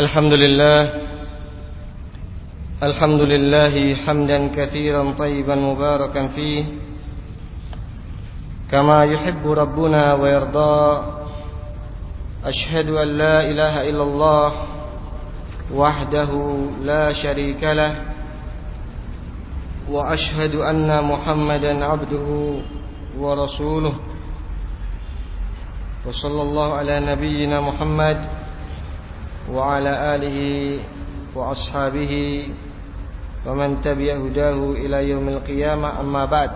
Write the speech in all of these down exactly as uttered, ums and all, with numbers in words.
الحمد لله الحمد لله حمدا كثيرا طيبا مباركا فيه كما يحب ربنا ويرضى. أشهد أن لا إله إلا الله وحده لا شريك له وأشهد أن محمدا عبده ورسوله وصلى الله على نبينا محمد وعلى آله وأصحابه ومن تبع هداه إلى يوم القيامة. أما بعد،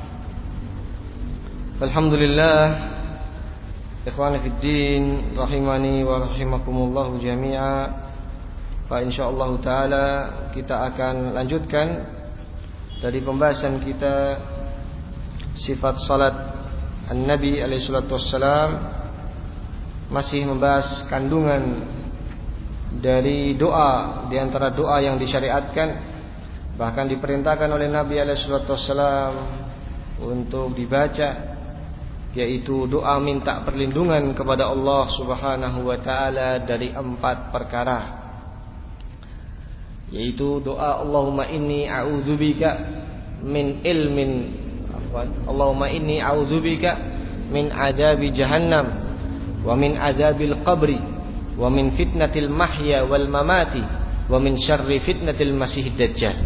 فالحمدلله ikhwani fid din rahimani wa rahimakumullah jami'a. Fa insyaallah taala kita akan lanjutkan dari pembahasan kita sifat salat An-Nabi alaihi salatu wassalam, masih membahas kandungan dari doa di antara doa yang disyariatkan, bahkan diperintahkan oleh Nabi alaihi salatu wassalam untuk dibaca, yaitu doa minta perlindungan kepada Allah Subhanahu wa taala dari empat perkara, yaitu doa Allahumma inni a'udzubika min ilmin afwan Allahumma inni a'udzubika min adzabi jahannam wa min adzabil qabri wa min fitnatil mahya wal mamati wa min syarri fitnatil masihid dajjal.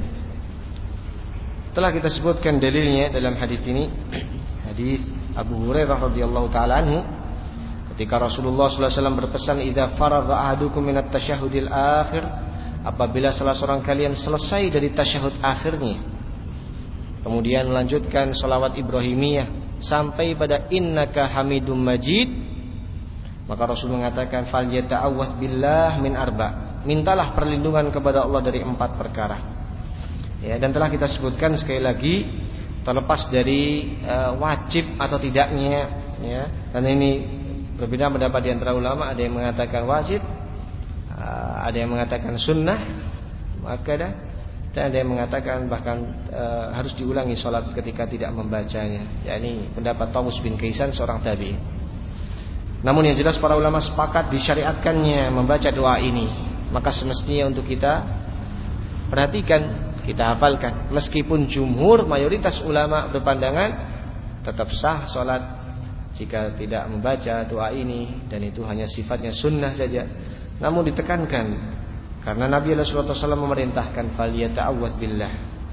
Telah kita sebutkan dalilnya dalam hadis ini, hadis Abu Hurairah radhiyallahu taala anhu, ketika Rasulullah sallallahu alaihi wasallam berpesan, "Idza faragha ahadukum minat tasyahhudil akhir," apabila salah seorang kalian selesai dari tasyahud akhirnya, kemudian melanjutkan salawat Ibrahimiyah sampai pada innaka hamidum majid, maka Rasul mengatakan, "Falyata'awwadz billah min arba." Mintalah perlindungan kepada Allah dari empat perkara. Ya, dan telah kita sebutkan sekali lagi, terlepas dari uh, wajib atau tidaknya, ya. Dan ini berbeda pendapat di antara ulama, ada yang mengatakan wajib, uh, ada yang mengatakan sunnah, maka dah, dan ada yang mengatakan bahkan uh, harus diulangi salat ketika tidak membacanya. Ya, ini pendapat Tawus bin Kaisan, seorang tabi'in. Namun yang jelas para ulama sepakat disyariatkannya membaca doa ini, maka semestinya untuk kita perhatikan, kita hafalkan. Meskipun jumhur mayoritas ulama berpandangan tetap sah sholat jika tidak membaca doa ini, dan itu hanya sifatnya sunnah saja. Namun ditekankan karena Nabi sallallahu alaihi wasallam memerintahkan falyata'awwadz billah.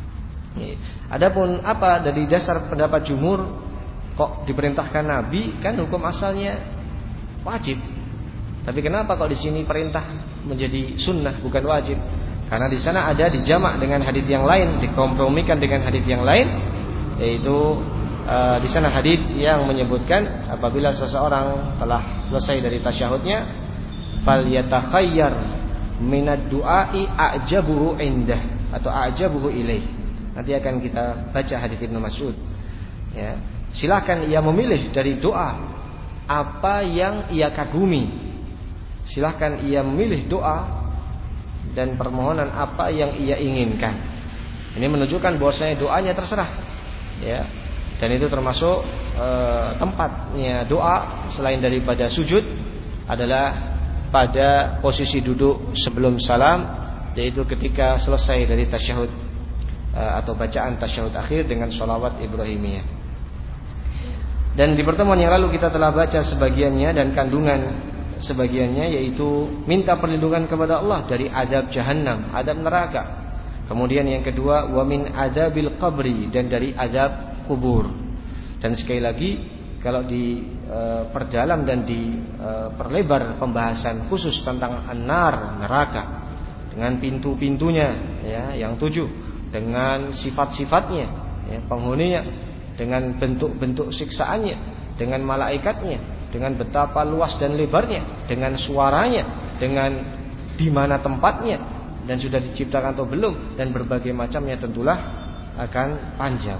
Adapun apa dari dasar pendapat jumhur kok diperintahkan Nabi, kan hukum asalnya wajib. Tapi kenapa kok di sini perintah menjadi sunnah bukan wajib? Karena di sana ada dijamak dengan hadis yang lain, dikompromikan dengan hadis yang lain, yaitu uh, di sana hadis yang menyebutkan apabila seseorang telah selesai dari tasyahudnya, falyatakhayyar minad du'ai a'jabuhu indah atau a'jabuhu ilaih. Nanti akan kita baca hadis Ibnu Mas'ud. Ya, silakan ia memilih dari doa apa yang ia kagumi. Silakan ia memilih doa dan permohonan apa yang ia inginkan. Ini menunjukkan bahwasanya doanya terserah, ya. Dan itu termasuk e, tempatnya doa selain daripada sujud adalah pada posisi duduk sebelum salam, yaitu ketika selesai dari tasyahud e, atau bacaan tasyahud akhir dengan shalawat Ibrahimiyah. Dan di pertemuan yang lalu kita telah baca sebagiannya dan kandungan sebagiannya, yaitu minta perlindungan kepada Allah dari azab jahannam, azab neraka. Kemudian yang kedua, wa min azabil qabri, dan dari azab kubur. Dan sekali lagi, kalau diperdalam dan diperlebar pembahasan khusus tentang an-nar, neraka, dengan pintu-pintunya, ya, yang tujuh, dengan sifat-sifatnya, ya, penghuninya, dengan bentuk-bentuk siksaannya, dengan malaikatnya, dengan betapa luas dan lebarnya, dengan suaranya, dengan di mana tempatnya, dan sudah diciptakan atau belum, dan berbagai macamnya, tentulah akan panjang.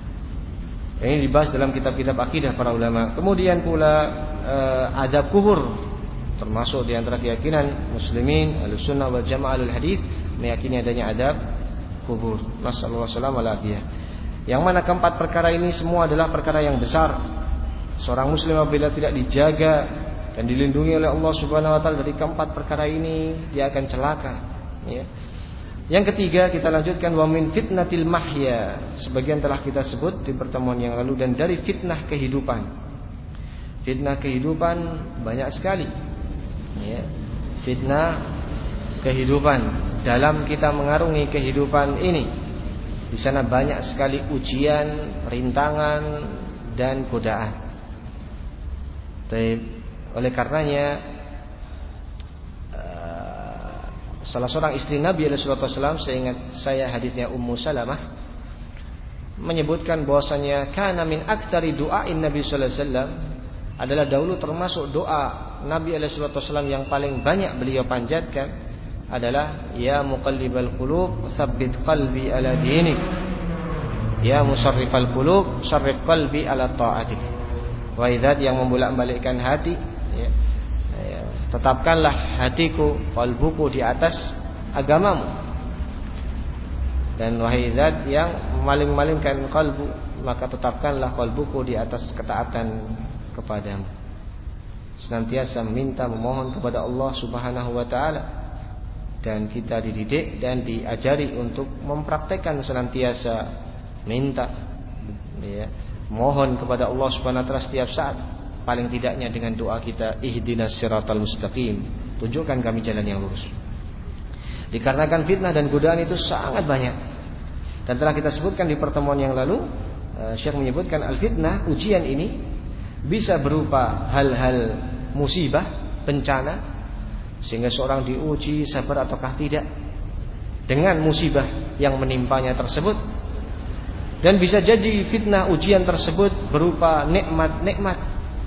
Ini dibahas dalam kitab-kitab akidah para ulama. Kemudian pula eh, azab kubur, termasuk di antara keyakinan muslimin Ahlussunnah wal Jamaah Ahlul Hadis, meyakini adanya azab kubur. Nasallallahu alaihi wasallam. Yang mana keempat perkara ini semua adalah perkara yang besar. Seorang muslim apabila tidak dijaga dan dilindungi oleh Allah Subhanahu wa taala dari keempat perkara ini, dia akan celaka, ya. Yang ketiga kita lanjutkan, wa min fitnatil mahya, sebagian telah kita sebut di pertemuan yang lalu, dan dari fitnah kehidupan. Fitnah kehidupan banyak sekali, ya. Fitnah kehidupan dalam kita mengarungi kehidupan ini, di sana banyak sekali ujian, rintangan dan godaan. Tapi oleh karenanya salah seorang istri Nabi alaihi wasallam, seingat saya hadisnya Ummu Salamah, menyebutkan bahwasanya kana min aktsari du'ain Nabi sallallahu alaihi wasallam, adalah dahulu termasuk doa Nabi alaihi wasallam yang paling banyak beliau panjatkan adalah ya muqallibal qulub tsabbit qalbi ala dinik, ya musarrifal qulub sarrif qalbi ala ta'atik. Wahai zat yang membolak-balikkan hati, ya, ya, tetapkanlah hatiku, qalbuku di atas agamamu. Dan wahai zat yang memaling-malingkan qalbu, maka tetapkanlah qalbuku di atas ketaatan kepadamu. Senantiasa meminta, memohon kepada Allah Subhanahu wa taala, dan kita dididik dan diajari untuk mempraktekkan senantiasa minta, ya, mohon kepada Allah Subhanahu wa taala setiap saat, paling tidaknya dengan doa kita ihdinas siratal mustaqim, tunjukkan kami jalan yang lurus. Dikarenakan fitnah dan godaan itu sangat banyak, dan telah kita sebutkan di pertemuan yang lalu, Syekh menyebutkan al-fitnah, ujian ini bisa berupa hal-hal musibah, bencana, sehingga seorang diuji sabar ataukah tidak dengan musibah yang menimpanya tersebut. Dan bisa jadi fitnah ujian tersebut berupa nikmat-nikmat,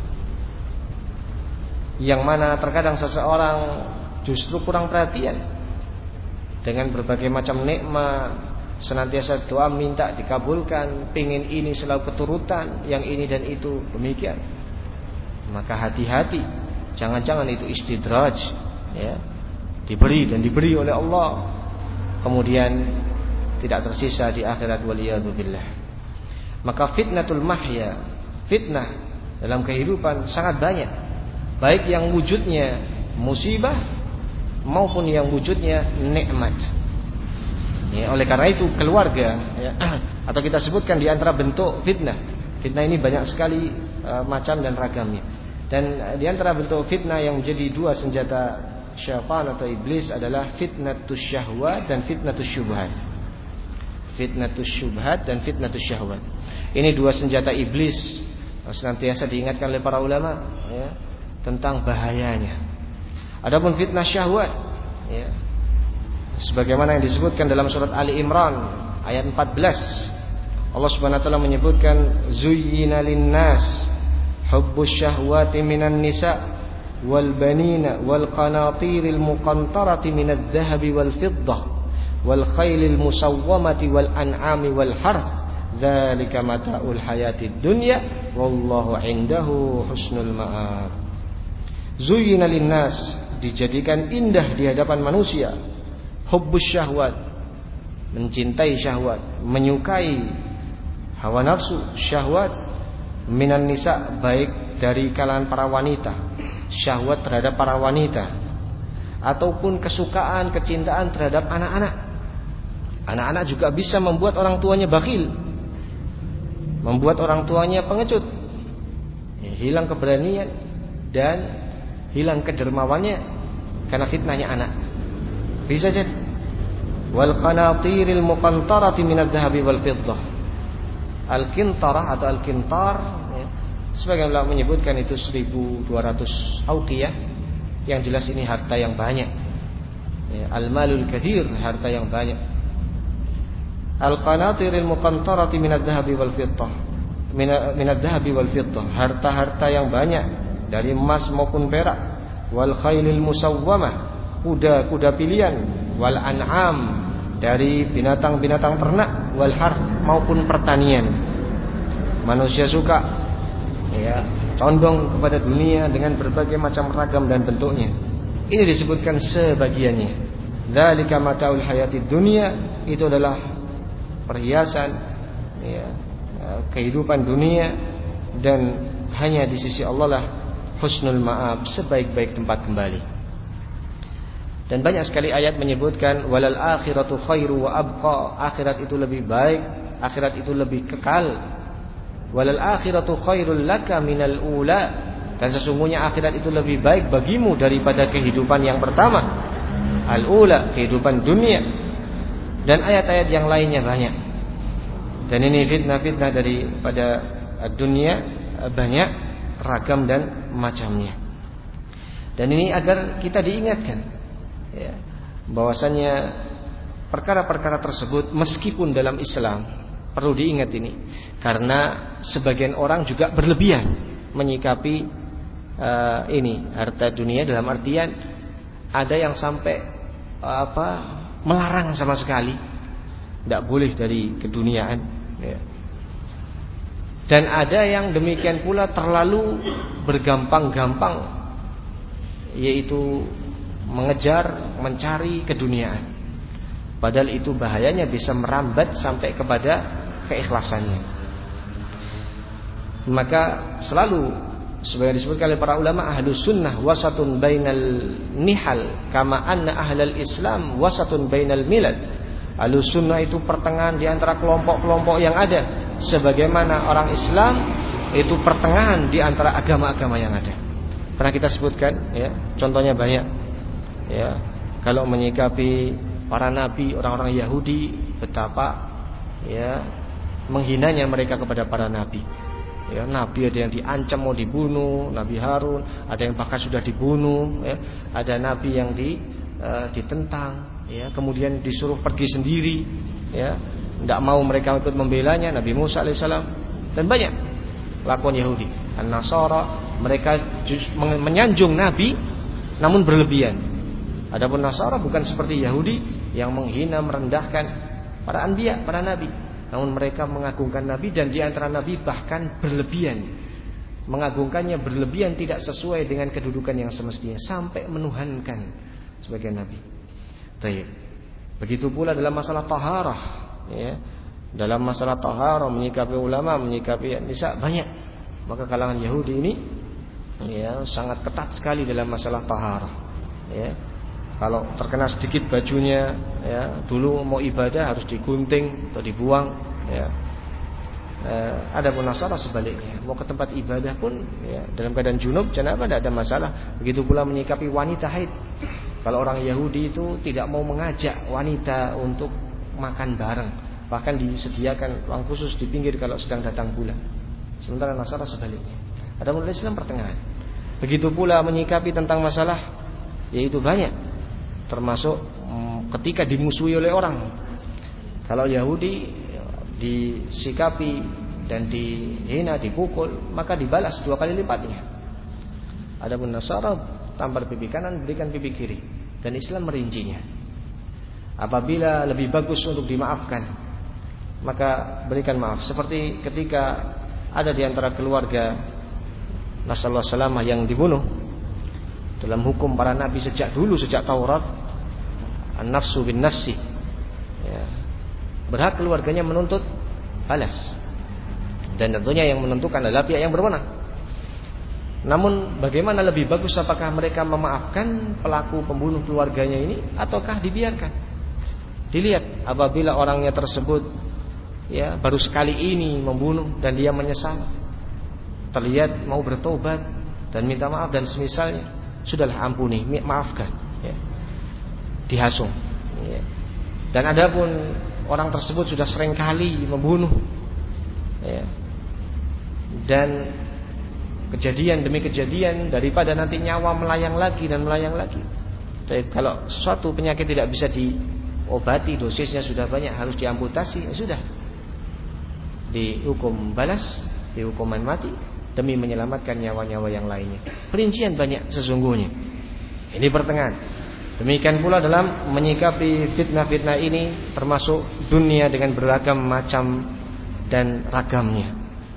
yang mana terkadang seseorang justru kurang perhatian dengan berbagai macam nikmat, senantiasa doa minta dikabulkan, pingin ini selalu keturutan, yang ini dan itu demikian. Maka hati-hati, jangan-jangan itu istidraj, ya, diberi dan diberi oleh Allah, kemudian tidak tersisa di akhirat, waliyadzubillah. Maka fitnatul mahya, fitnah dalam kehidupan sangat banyak, baik yang wujudnya musibah maupun yang wujudnya nikmat. Ya, oleh karena itu keluarga, ya, atau kita sebutkan di antara bentuk fitnah. Fitnah ini banyak sekali uh, macam dan ragamnya. Dan uh, di antara bentuk fitnah yang menjadi dua senjata syaitan atau iblis adalah fitnatus syahwat dan fitnatus syubhat. Fitnatus syubhat dan fitnatus syahwat. Ini dua senjata iblis, uh, senantiasa diingatkan oleh para ulama, ya, tentang bahayanya. Adapun fitnah syahwat, ya, sebagaimana yang disebutkan dalam surat Ali Imran ayat empat belas, Allah Subhanahu wa taala menyebutkan zuyyina lin-nas hubbus syahwati minan nisa wal banina wal qanatiril muqantarati minadh dhahabi wal fiddah wal khailil musawwamati wal an'ami wal harth dzalika mata'ul hayatid dunya wallahu 'indahu husnul ma'ab. Zuyyina lin-nas, dijadikan indah di hadapan manusia, hubbus syahwat, mencintai syahwat, menyukai hawa nafsu syahwat, minan nisa, baik dari kalangan para wanita, syahwat terhadap para wanita, ataupun kesukaan, kecintaan terhadap anak-anak. Anak-anak juga bisa membuat orang tuanya bakhil, membuat orang tuanya pengecut, hilang keberanian dan hilang kedermawannya karena fitnahnya anak. Bisa jadi wal qanatiril muqantarati minadh dhahabi wal fiddah. Al-qintarah atau al-qintar, ya, sebagian ulama menyebutkan itu seribu dua ratus auqiyah. Yang jelas ini harta yang banyak, ya, al-malul katsir, harta yang banyak. Al-qanatiril muqantarati minadh dhahabi wal fiddah, minadh dhahabi wal fiddah, harta-harta yang banyak dari emas maupun perak. Wal khailil musawwamah, kuda-kuda pilihan. Wal an'am, dari binatang-binatang ternak. Wal harth, maupun pertanian. Manusia suka, ya, condong kepada dunia dengan berbagai macam ragam dan bentuknya. Ini disebutkan sebagiannya. Dzalika mata'ul hayatid dunya, itu adalah perhiasan, ya, kehidupan dunia, dan hanya di sisi Allah lah husnul ma'ab, sebaik-baik tempat kembali. Dan banyak sekali ayat menyebutkan walal akhiratu khairu wa abqa, akhirat itu lebih baik, akhirat itu lebih kekal. Walal akhiratu khairul laka minal ula, dan sesungguhnya akhirat itu lebih baik bagimu daripada kehidupan yang pertama, al-ula, kehidupan dunia. Dan ayat-ayat yang lainnya banyak. Dan ini fitnah-fitnah daripada dunia banyak, ragam dan macamnya. Dan ini agar kita diingatkan, ya, bahwasanya perkara-perkara tersebut meskipun dalam Islam perlu diingat ini, karena sebagian orang juga berlebihan menyikapi uh, ini harta dunia, dalam artian ada yang sampai uh, apa melarang sama sekali, tidak boleh dari keduniaan, ya. Dan ada yang demikian pula terlalu bergampang-gampang, yaitu mengejar, mencari keduniaan. Padahal itu bahayanya bisa merambat sampai kepada keikhlasannya. Maka selalu sebagai disebutkan oleh para ulama, ahlus sunnah wasatun bainal nihal kama anna ahlal islam wasatun bainal milal. Ahlus sunnah itu pertengahan di antara kelompok-kelompok yang ada, sebagaimana orang Islam itu pertengahan di antara agama-agama yang ada. Pernah kita sebutkan, ya, contohnya banyak, ya, kalau menyikapi para nabi, orang-orang Yahudi, betapa, ya, menghinanya mereka kepada para nabi. Ya, nabi ada yang diancam mau dibunuh, Nabi Harun, ada yang bahkan sudah dibunuh, ya, ada nabi yang di, uh, ditentang, ya, kemudian disuruh pergi sendiri, ya, tidak mau mereka ikut membelanya, Nabi Musa alaihissalam. Dan banyak lakukan Yahudi, An-Nasara, mereka menyanjung nabi namun berlebihan. Adapun Nasara bukan seperti Yahudi yang menghina, merendahkan para anbiya, para nabi, namun mereka mengagungkan nabi, dan di antara nabi bahkan berlebihan, mengagungkannya berlebihan, tidak sesuai dengan kedudukan yang semestinya, sampai menuhankan sebagai nabi. Baik. Begitu pula dalam masalah taharah, ya. Dalam masalah taharah menyikapi ulama, menyikapi nisa banyak. Maka kalangan Yahudi ini, ya, sangat ketat sekali dalam masalah taharah, ya. Kalau terkena sedikit bajunya, ya, dulu mau ibadah harus digunting atau dibuang, ya. Eh, ada pun Nasara sebaliknya, mau ke tempat ibadah pun, ya, dalam keadaan junub, janabah, tidak ada masalah. Begitu pula menyikapi wanita haid. Kalau orang Yahudi itu tidak mau mengajak wanita untuk makan bareng, bahkan disediakan ruang khusus di pinggir kalau sedang datang bulan. Sementara Nasara sebaliknya. Ada pun Islam pertengahan. Begitu pula menyikapi tentang masalah, yaitu banyak, termasuk ketika dimusuhi oleh orang. Kalau Yahudi disikapi dan dihina, dipukul, maka dibalas dua kali lipatnya. Adapun Nasara tampar pipi kanan, berikan pipi kiri. Dan Islam merincinya. Apabila lebih bagus untuk dimaafkan, maka berikan maaf. Seperti ketika ada di antara keluarga Nasallahu salamah yang dibunuh. Dalam hukum para nabi sejak dulu, sejak Taurat, an-nafsu bin nafsi, ya, berhak keluarganya menuntut balas. Dan tentunya yang menentukan adalah pihak yang berwenang. Namun bagaimana lebih bagus, apakah mereka memaafkan pelaku pembunuh keluarganya ini, ataukah dibiarkan? Dilihat apabila orangnya tersebut, ya, baru sekali ini membunuh dan dia menyesal, terlihat mau bertobat dan minta maaf dan semisalnya, sudahlah ampuni, maafkan, ya, dihasung, ya. Dan adapun orang tersebut sudah sering kali membunuh, ya, dan kejadian demi kejadian, daripada nanti nyawa melayang lagi dan melayang lagi. Jadi, kalau suatu penyakit tidak bisa diobati, dosisnya sudah banyak, harus diamputasi, ya sudah, dihukum balas, dihukuman mati demi menyelamatkan nyawa-nyawa yang lainnya. Perincian banyak sesungguhnya. Ini pertengahan. Demikian pula dalam menyikapi fitnah-fitnah ini, termasuk dunia dengan beragam macam dan ragamnya.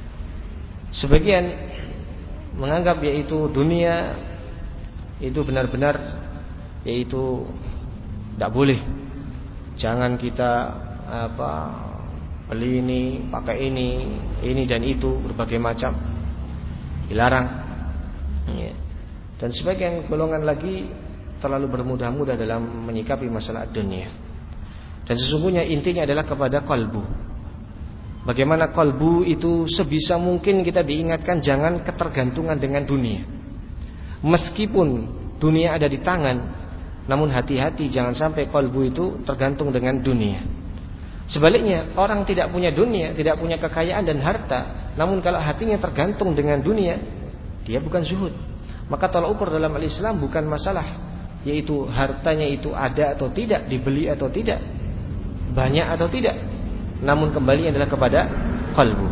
Sebagian menganggap yaitu dunia itu benar-benar yaitu tidak boleh. Jangan kita apa beli ini, pakai ini, ini dan itu, berbagai macam dilarang. Ya. Dan sebagian golongan lagi terlalu bermudah-mudah dalam menyikapi masalah dunia. Dan sesungguhnya intinya adalah kepada kalbu. Bagaimana kalbu itu sebisa mungkin kita diingatkan jangan ketergantungan dengan dunia. Meskipun dunia ada di tangan, namun hati-hati jangan sampai kalbu itu tergantung dengan dunia. Sebaliknya, orang tidak punya dunia, tidak punya kekayaan dan harta, namun kalau hatinya tergantung dengan dunia, dia bukan zuhud. Maka tolak ukur dalam al-Islam bukan masalah, yaitu hartanya itu ada atau tidak, dibeli atau tidak, banyak atau tidak, namun kembali adalah kepada kalbu.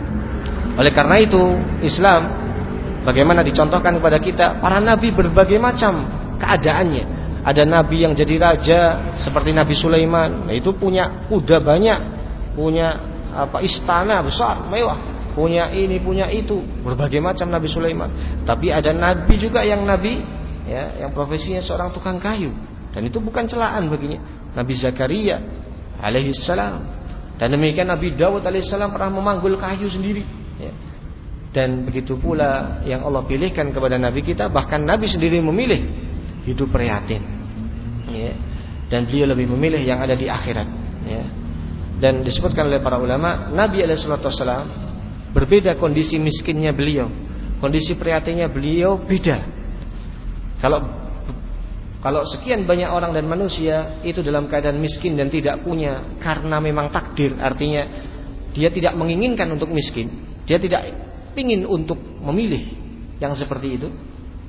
Oleh karena itu Islam, bagaimana dicontohkan kepada kita, para nabi berbagai macam keadaannya. Ada nabi yang jadi raja seperti Nabi Sulaiman, itu punya kuda banyak, punya apa istana besar, mewah, punya ini, punya itu, berbagai macam Nabi Sulaiman. Tapi ada nabi juga yang nabi ya, yang profesinya seorang tukang kayu, dan itu bukan celaan baginya. Nabi Zakaria alaihissalam. Dan demikian Nabi Daud alaihissalam pernah memanggul kayu sendiri ya. Dan begitu pula yang Allah pilihkan kepada Nabi kita, bahkan Nabi sendiri memilih hidup prihatin ya. Dan beliau lebih memilih yang ada di akhirat ya. Dan disebutkan oleh para ulama, Nabi alaihissalam berbeda kondisi miskinnya beliau, kondisi prihatinnya beliau beda. Kalau Kalau sekian banyak orang dan manusia itu dalam keadaan miskin dan tidak punya karena memang takdir, artinya dia tidak menginginkan untuk miskin, dia tidak ingin untuk memilih yang seperti itu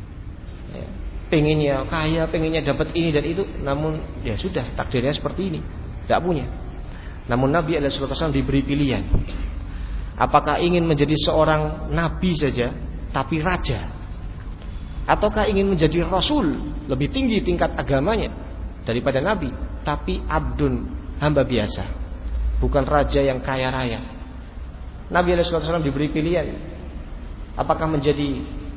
ya, pengennya kaya, pengennya dapat ini dan itu, namun ya sudah takdirnya seperti ini, tidak punya. Namun Nabi alaihi wasallam diberi pilihan, apakah ingin menjadi seorang nabi saja tapi raja, ataukah ingin menjadi rasul, lebih tinggi tingkat agamanya daripada nabi, tapi abdun, hamba biasa, bukan raja yang kaya raya. Nabi alaihi wasallam diberi pilihan, apakah menjadi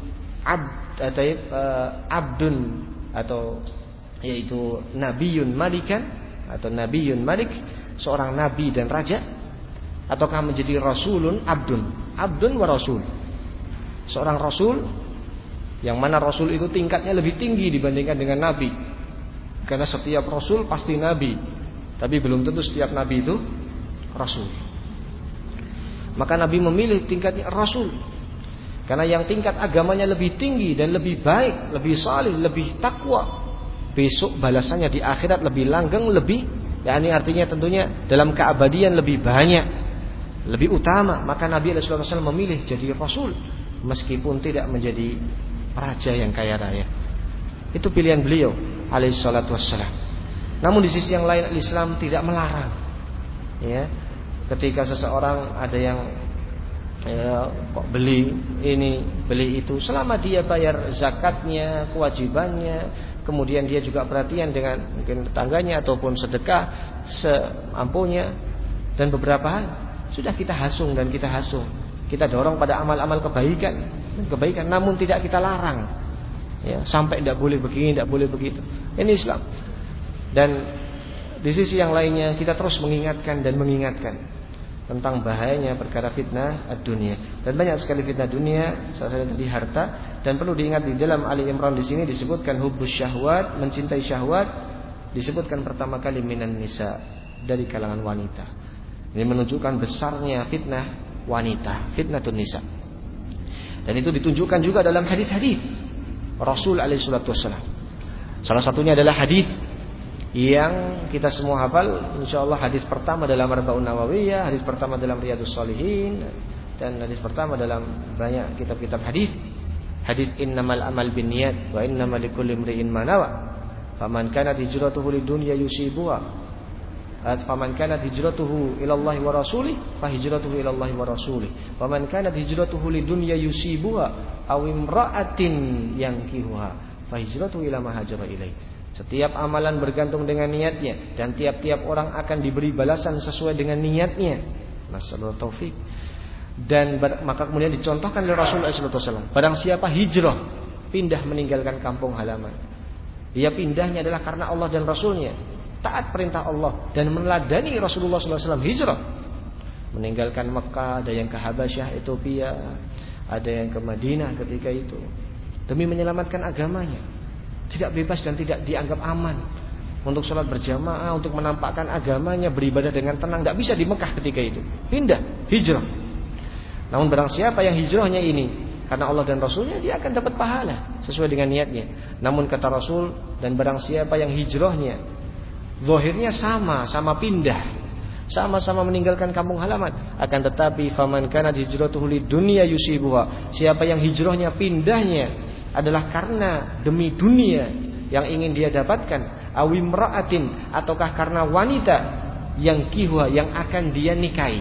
abd atau uh, abdun atau yaitu nabiyun malikan atau nabiyun malik, seorang nabi dan raja, ataukah menjadi rasulun abdun, abdun wa rasul, seorang rasul, yang mana rasul itu tingkatnya lebih tinggi dibandingkan dengan nabi. Karena setiap rasul pasti nabi, tapi belum tentu setiap nabi itu rasul. Maka Nabi memilih tingkatnya rasul, karena yang tingkat agamanya lebih tinggi dan lebih baik, lebih salih, lebih takwa, besok balasannya di akhirat lebih langgeng, lebih, ya ini artinya tentunya dalam keabadian lebih banyak, lebih utama. Maka Nabi alaihi wasallam memilih jadi rasul meskipun tidak menjadi raja yang kaya raya. Itu pilihan beliau alaihi salatu wassalam. Namun di sisi yang lain Islam tidak melarang ya, ketika seseorang ada yang ya, kok beli ini, beli itu, selama dia bayar zakatnya, kewajibannya, kemudian dia juga perhatian dengan mungkin tetangganya ataupun sedekah semampunya, dan beberapa hal sudah kita hasung dan kita hasung, kita dorong pada amal-amal kebaikan dan kebaikan, namun tidak kita larang ya, sampai tidak boleh begini, tidak boleh begitu. Ini Islam. Dan di sisi yang lainnya kita terus mengingatkan dan mengingatkan tentang bahayanya perkara fitnah dunia. Dan banyak sekali fitnah dunia, salah satunya tadi harta. Dan perlu diingat di dalam Ali Imran di sini disebutkan hubbus syahwat, mencintai syahwat, disebutkan pertama kali minan nisa, dari kalangan wanita. Ini menunjukkan besarnya fitnah wanita, fitnatun nisa. Dan itu ditunjukkan juga dalam hadis-hadis Rasul alaihi salatu wassalam. Salah satunya adalah hadis yang kita semua hafal, insyaallah, hadis pertama dalam Arba'un Nawawiyah, hadis pertama dalam Riyadhus Shalihin, dan hadis pertama dalam banyak kitab-kitab hadis. Hadis innamal amal binniyat wa innamal likulli imri'in ma nawa. Faman kanat hijratuhu lidunya yusibuha faman kanat hijratuhu ila Allah wa rasulih fa hijratuhu ila Allah wa rasulih. Faman kanat hijratuhu lidunya yusibuha aw imra'atin yankihuha fa hijratuhu ila ma hajara ilaih. Setiap amalan bergantung dengan niatnya, dan tiap-tiap orang akan diberi balasan sesuai dengan niatnya. Nasallahu taufik. Dan ber, maka kemudian dicontohkan oleh Rasulullah sallallahu alaihi wasallam, barang siapa hijrah, pindah meninggalkan kampung halaman, dia pindahnya adalah karena Allah dan Rasulnya, taat perintah Allah dan meneladani Rasulullah sallallahu alaihi wasallam hijrah, meninggalkan Mekah, ada yang ke Habasyah, Ethiopia, ada yang ke Madinah ketika itu, demi menyelamatkan agamanya. Tidak bebas dan tidak dianggap aman untuk sholat berjamaah, untuk menampakkan agamanya, beribadah dengan tenang. Tidak bisa di Mekah ketika itu. Pindah, hijrah. Namun barang siapa yang hijrahnya ini karena Allah dan Rasulnya, dia akan dapat pahala sesuai dengan niatnya. Namun kata Rasul, dan barang siapa yang hijrahnya zahirnya sama, sama pindah, sama-sama meninggalkan kampung halaman, akan tetapi faman kana hijratuhu lidunya yusibuha, siapa yang hijrahnya pindahnya adalah karena demi dunia yang ingin dia dapatkan, awimra'atin, ataukah karena wanita yang kihuha, yang akan dia nikahi,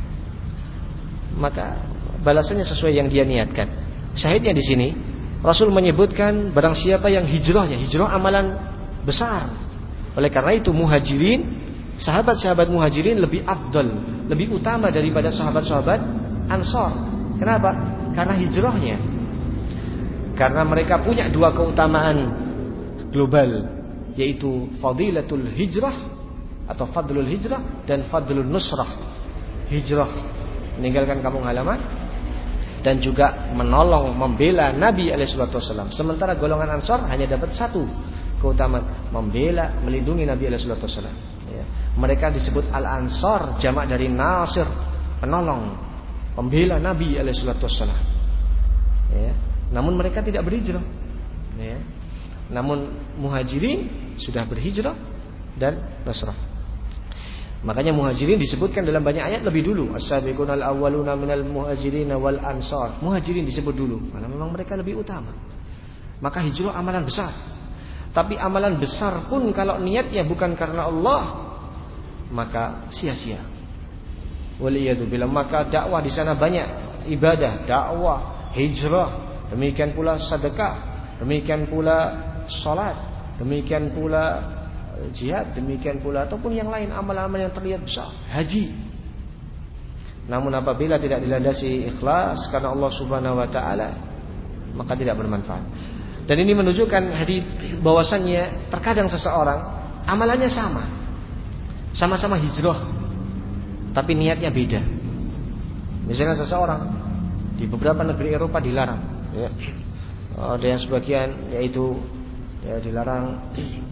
maka balasannya sesuai yang dia niatkan. Syahidnya di sini Rasul menyebutkan barang siapa yang hijrahnya, hijrah amalan besar. Oleh karena itu muhajirin, sahabat-sahabat muhajirin lebih afdal, lebih utama daripada sahabat-sahabat Ansor. Kenapa? Karena hijrahnya. Karena mereka punya dua keutamaan global, yaitu fadilatul hijrah atau fadlul hijrah dan fadlul nusrah. Hijrah meninggalkan kampung halaman dan juga menolong, membela Nabi alaihi wasallam. Sementara golongan Ansor hanya dapat satu keutamaan, membela, melindungi Nabi alaihi wasallam. Ya. Mereka disebut Al-Ansor, jamak dari Nasir, penolong, pembela Nabi alaihi wasallam. Ya. Namun mereka tidak berhijrah. Ya. Namun Muhajirin sudah berhijrah dan Nasrah. Makanya muhajirin disebutkan dalam banyak ayat lebih dulu. As-sabiqunal awwaluna minal muhajirin wal ansar. Muhajirin disebut dulu karena memang mereka lebih utama. Maka hijrah amalan besar. Tapi amalan besar pun kalau niatnya bukan karena Allah, maka sia-sia. Waliyadzubillah. Maka dakwah di sana banyak ibadah, dakwah, hijrah, demikian pula sedekah, demikian pula salat, demikian pula jihad, demikian pula ataupun yang lain amal-amal yang terlihat besar, haji. Namun apabila tidak dilandasi ikhlas karena Allah Subhanahu wa taala, maka tidak bermanfaat. Dan ini menunjukkan hadis bahwasannya terkadang seseorang amalannya sama, sama-sama hijrah, tapi niatnya beda. Misalnya seseorang di beberapa negeri Eropa dilarang, ya. Ada yang sebagian yaitu ya, dilarang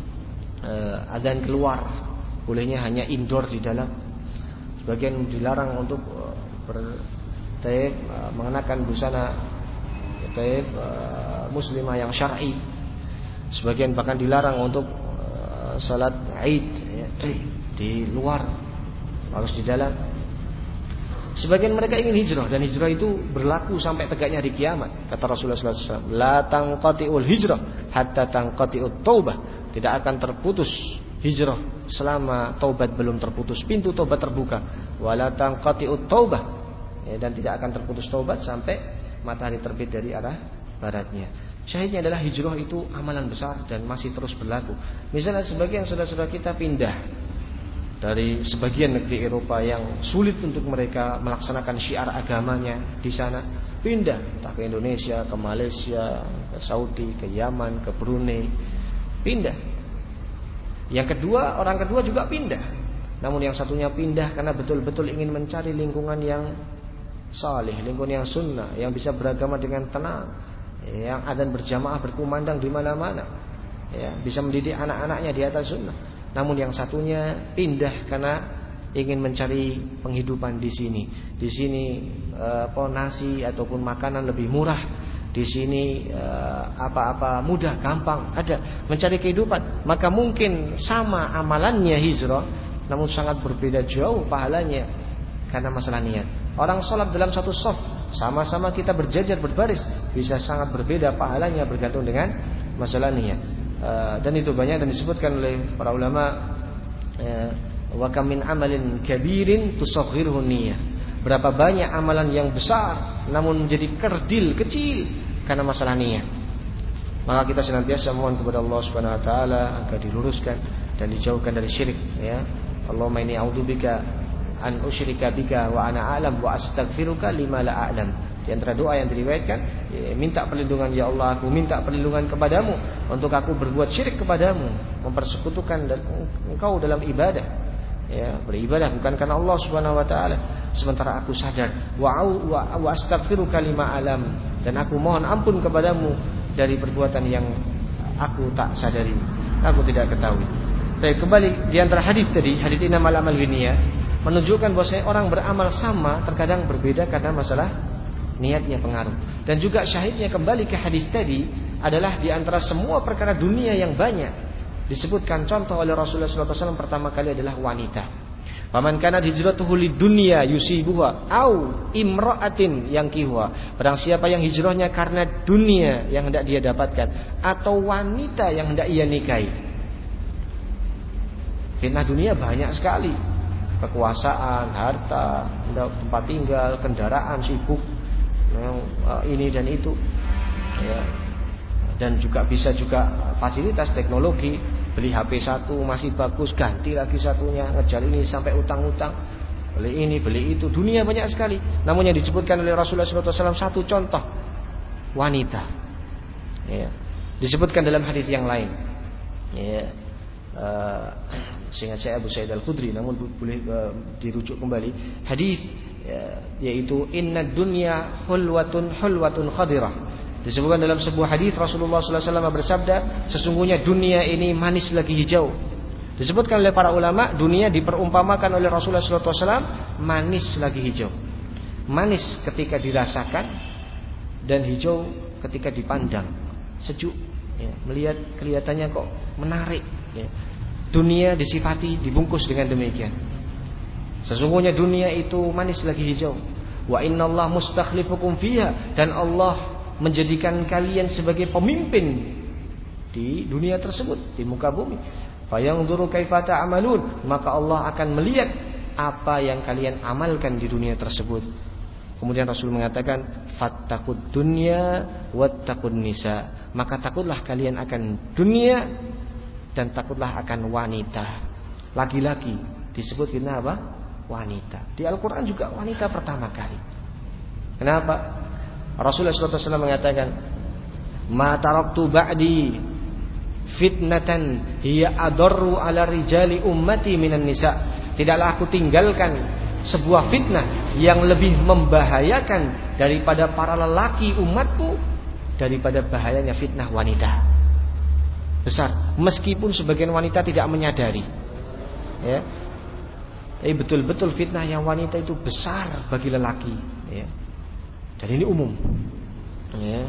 Uh, adzan keluar, bolehnya hanya indoor di dalam. Sebagian dilarang untuk uh, bertaib, uh, mengenakan busana taib uh, muslimah yang syar'i. Sebagian bahkan dilarang untuk uh, salat Id ya, di luar, harus di dalam. Sebagian mereka ingin hijrah, dan hijrah itu berlaku sampai tegaknya hari kiamat. Kata Rasulullah sallallahu alaihi wasallam, la tanqati'ul hijrah hatta tanqati'ut taubah. Tidak akan terputus hijrah selama taubat belum terputus, pintu taubat terbuka. Wala tanqati'ut taubah, ya, dan tidak akan terputus taubat sampai matahari terbit dari arah baratnya. Syahidnya adalah hijrah itu amalan besar dan masih terus berlaku. Misalnya sebagian saudara-saudara kita pindah dari sebagian negeri Eropa yang sulit untuk mereka melaksanakan syiar agamanya di sana, pindah entah ke Indonesia, ke Malaysia, ke Saudi, ke Yaman, ke Brunei, pindah. Yang kedua, orang kedua juga pindah. Namun yang satunya pindah karena betul-betul ingin mencari lingkungan yang saleh, lingkungan yang sunnah, yang bisa beragama dengan tenang, yang adzan berjamaah berkumandang di mana-mana, ya, bisa mendidik anak-anaknya di atas sunnah. Namun yang satunya pindah karena ingin mencari penghidupan di sini. Di sini apa, nasi ataupun makanan lebih murah. Di sini apa-apa mudah, gampang, ada mencari kehidupan. Maka mungkin sama amalannya hijrah, namun sangat berbeda jauh pahalanya karena masalah niat. Orang sholat dalam satu shaf, sama-sama kita berjajar berbaris, bisa sangat berbeda pahalanya bergantung dengan masalah niat. Dan itu banyak dan disebutkan oleh para ulama, wa kam min amalin kabirin tusaghiruhu niyyah. Berapa banyak amalan yang besar namun menjadi kerdil, kecil karena masalah niat. Maka kita senantiasa mohon kepada Allah Subhanahu wa taala agar diluruskan dan dijauhkan dari syirik, ya. Allahumma inni a'udzubika an usyrika bika wa ana a'lam wa astaghfiruka lima la a'lam. Di antara doa yang diriwayatkan, ya, minta perlindungan, ya Allah, aku minta perlindungan kepadamu untuk aku berbuat syirik kepadamu, mempersekutukan engkau dalam ibadah, ya, beribadah bukan karena Allah Subhanahu wa taala, sementara aku sadar wa wa, wa astaghfiruka lima alam, dan aku mohon ampun kepadamu dari perbuatan yang aku tak sadari, aku tidak ketahui. Tapi kembali di antara hadis tadi, hadis innamal a'malu binniyat, menunjukkan bahwa orang beramal sama terkadang berbeda karena masalah niatnya pengaruh. Dan juga syahidnya kembali ke hadis tadi adalah di antara semua perkara dunia yang banyak disebutkan contoh oleh Rasulullah shallallahu alaihi wasallam pertama kali adalah wanita. Faman kanat hijratuhu lidunya yusibuha au imra'atin yankihuha. Barang siapa yang hijrahnya karena dunia yang hendak dia dapatkan atau wanita yang hendak ia nikahi. Fitnah dunia banyak sekali. Kekuasaan, harta, tempat tinggal, kendaraan, sibuk, ini dan itu, ya. Dan juga bisa juga fasilitas teknologi. Beli H P satu masih bagus, ganti lagi satunya, ngejar ini sampai utang-utang, beli ini, beli itu. Dunia banyak sekali. Namun yang disebutkan oleh Rasulullah shallallahu alaihi wasallam satu contoh, wanita, ya. Disebutkan dalam hadis yang lain, ya. Uh, seingat saya Abu Sa'id Al-Khudri, namun boleh uh, dirujuk kembali hadis, ya, yaitu inna dunya hulwatun hulwatun khadirah. Disebutkan dalam sebuah hadis Rasulullah shallallahu alaihi wasallam bersabda, sesungguhnya dunia ini manis lagi hijau. Disebutkan oleh para ulama, dunia diperumpamakan oleh Rasulullah shallallahu alaihi wasallam manis lagi hijau. Manis ketika dirasakan dan hijau ketika dipandang, sejuk, ya, melihat kelihatannya kok menarik, ya. Dunia disifati dibungkus dengan demikian. Sesungguhnya dunia itu manis lagi hijau. Wa innallaha mustakhlifukum fiha, dan Allah menjadikan kalian sebagai pemimpin di dunia tersebut, di muka bumi. Fayanzuru kaifa ta'malun, maka Allah akan melihat apa yang kalian amalkan di dunia tersebut. Kemudian Rasul mengatakan, fattaqud dunya wattaqun nisa, maka takutlah kalian akan dunia dan takutlah akan wanita. Laki-laki disebut kita apa? Wanita. Di Al-Quran juga wanita pertama kali. Kenapa? Rasulullah shallallahu alaihi wasallam mengatakan, ma taraktu ba'di fitnatan hiya adarru ala rijali ummati minan nisa. Tidaklah aku tinggalkan sebuah fitnah yang lebih membahayakan daripada para lelaki umatku daripada bahayanya fitnah wanita. Besar, meskipun sebagian wanita tidak menyadari, ya. Eh betul-betul fitnah yang wanita itu besar bagi lelaki, ya. Dan ini umum, ya.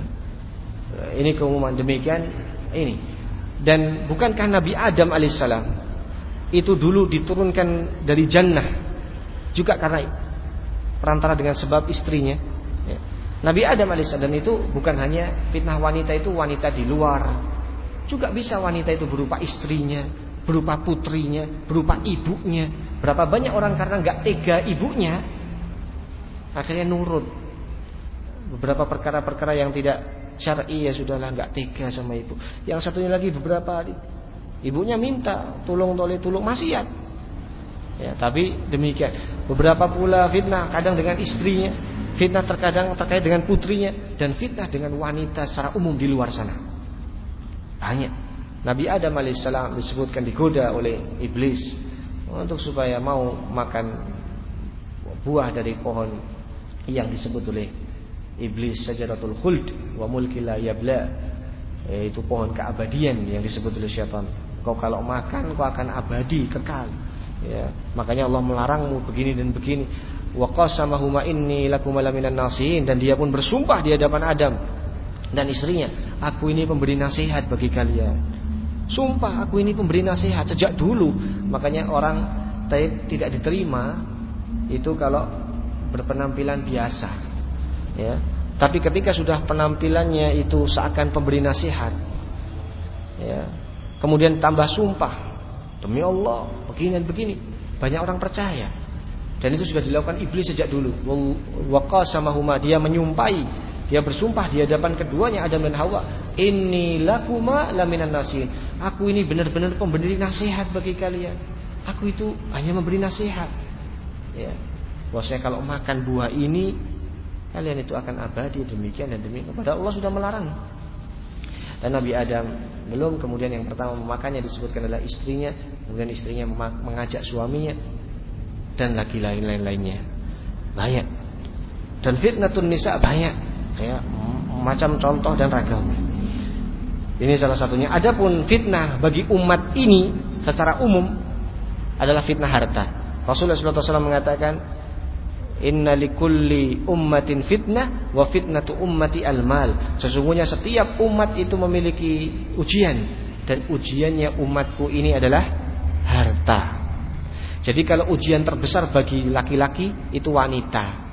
Ini keumuman demikian ini. Dan bukankah Nabi Adam alaihissalam itu dulu diturunkan dari jannah juga karena perantara dengan sebab istrinya, ya. Nabi Adam alaihissalam itu bukan hanya fitnah wanita itu wanita di luar, juga bisa wanita itu berupa istrinya, berupa putrinya, berupa ibunya. Berapa banyak orang karena nggak tega ibunya, akhirnya nurut. Beberapa perkara-perkara yang tidak syar'i, ya sudahlah, nggak tega sama ibu. Yang satunya lagi beberapa ibunya minta tolong tolong tolong maksiat, ya. Tapi demikian. Beberapa pula fitnah kadang dengan istrinya, fitnah terkadang terkait dengan putrinya, dan fitnah dengan wanita secara umum di luar sana. Banyak. Nabi Adam alaihissalam disebutkan digoda oleh iblis untuk supaya mau makan buah dari pohon yang disebut oleh iblis sajaratul khuld wa mulki la yabla, yaitu pohon keabadian yang disebut oleh syaitan. Kau kalau makan kau akan abadi, kekal, ya. Makanya Allah melarangmu begini dan begini. Wa qasamahuma inni lakum laminan nasihin, dan dia pun bersumpah di hadapan Adam dan istrinya, aku ini pemberi nasihat bagi kalian. Sumpah, aku ini pemberi nasihat sejak dulu. Makanya orang taib tidak diterima itu kalau berpenampilan biasa, ya. Tapi ketika sudah penampilannya itu seakan pemberi nasihat, ya, kemudian tambah sumpah, demi Allah begini dan begini, banyak orang percaya. Dan itu sudah dilakukan iblis sejak dulu. Wa qasamahuma, dia menyumpai, dia bersumpah di hadapan keduanya Adam dan Hawa, inni lakuma laminan nasihin, aku ini benar-benar pemberi nasihat bagi kalian. Aku itu hanya memberi nasihat, ya. Bahwasanya kalau makan buah ini kalian itu akan abadi, demikian dan demikian. Padahal Allah sudah melarang. Dan Nabi Adam belum, kemudian yang pertama memakannya disebutkan adalah istrinya, kemudian istrinya mengajak suaminya, dan lagi lain-lain-lainnya banyak. Dan fitnatun nisa banyak, ya, macam contoh dan ragamnya. Ini salah satunya. Adapun fitnah bagi umat ini secara umum adalah fitnah harta. Rasulullah shallallahu alaihi wasallam mengatakan, inna likulli ummatin fitnah wa fitnatu ummati al-mal. Sesungguhnya setiap umat itu memiliki ujian, dan ujiannya umatku ini adalah harta. Jadi kalau ujian terbesar bagi laki-laki itu wanita.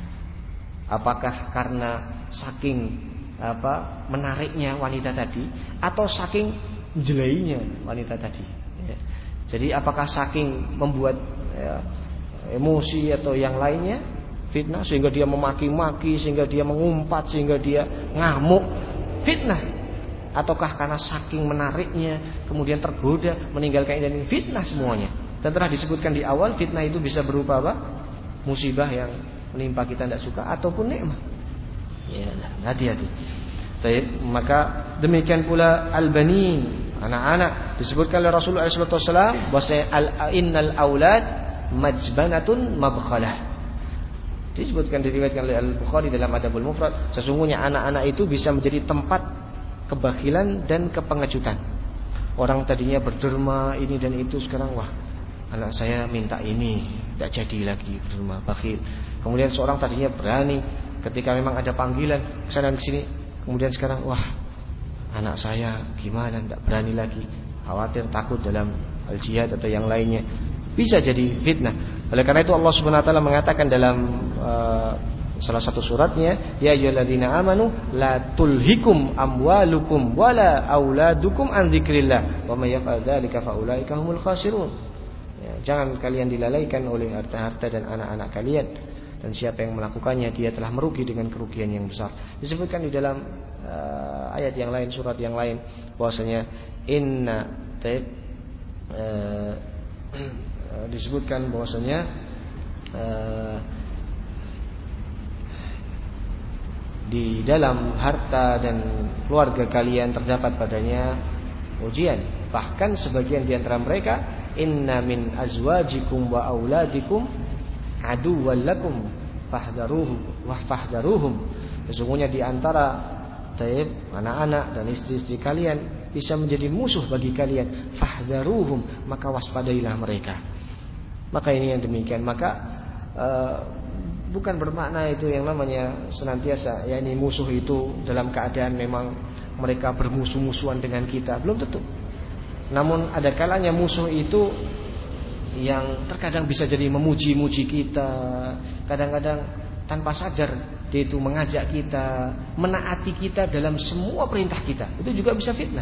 Apakah karena saking apa menariknya wanita tadi, atau saking jelainya wanita tadi ya. Jadi apakah saking membuat ya, emosi atau yang lainnya fitnah, sehingga dia memaki-maki, sehingga dia mengumpat, sehingga dia ngamuk, fitnah. Ataukah karena saking menariknya kemudian tergoda meninggalkan ini, fitnah semuanya. Dan telah disebutkan di awal, fitnah itu bisa berupa apa? Musibah yang menimpa kita tidak suka, ataupun nikmat. Ya, hati-hati. Baik, maka demikian pula al-banin, anak-anak, disebutkan oleh Rasulullah shallallahu alaihi wasallam bahwa al-innal aulad majbanatun mabkhalah. Disebutkan, diriwayatkan oleh Al-Bukhari dalam Adabul Mufrad, sesungguhnya anak-anak itu bisa menjadi tempat kebakilan dan kepengejutan. Orang tadinya berderma ini dan itu, sekarang wah, anak saya minta ini, tidak jadi lagi berderma, bakhil. Kemudian seorang tadinya berani ketika memang ada panggilan kesana kesini, kemudian sekarang wah, anak saya gimana, tidak berani lagi, khawatir, takut dalam al-jihad atau yang lainnya. Bisa jadi fitnah. Oleh karena itu Allah Subhanahu wa taala mengatakan dalam uh, salah satu suratnya, ya ayyuhalladzina amanu la tulhikum amwalukum wala auladukum an dzikrillah wa may yaf'al dzalika faulaika humul khasirun. Ya, jangan kalian dilalaikan oleh harta-harta dan anak-anak kalian, dan siapa yang melakukannya dia telah merugi dengan kerugian yang besar. Disebutkan di dalam uh, ayat yang lain, surat yang lain, bahwasanya inna taib uh, disebutkan bahwasanya uh, di dalam harta dan keluarga kalian terdapat padanya ujian. Bahkan sebagian di antara mereka, inna min azwajikum wa auladikum aduwwal lakum fahdharuhu wa fahdharuhum. Sesungguhnya di antara taib anak-anak dan istri-istri kalian bisa menjadi musuh bagi kalian, fahdharuhum, maka waspadailah mereka. Maka ini yang demikian. Maka uh, bukan bermakna itu yang namanya senantiasa ya ini musuh itu dalam keadaan memang mereka bermusuh-musuhan dengan kita, belum tentu. Namun ada kalanya musuh itu yang terkadang bisa jadi memuji-muji kita, kadang-kadang tanpa sadar dia itu mengajak kita, menaati kita dalam semua perintah kita. Itu juga bisa fitnah.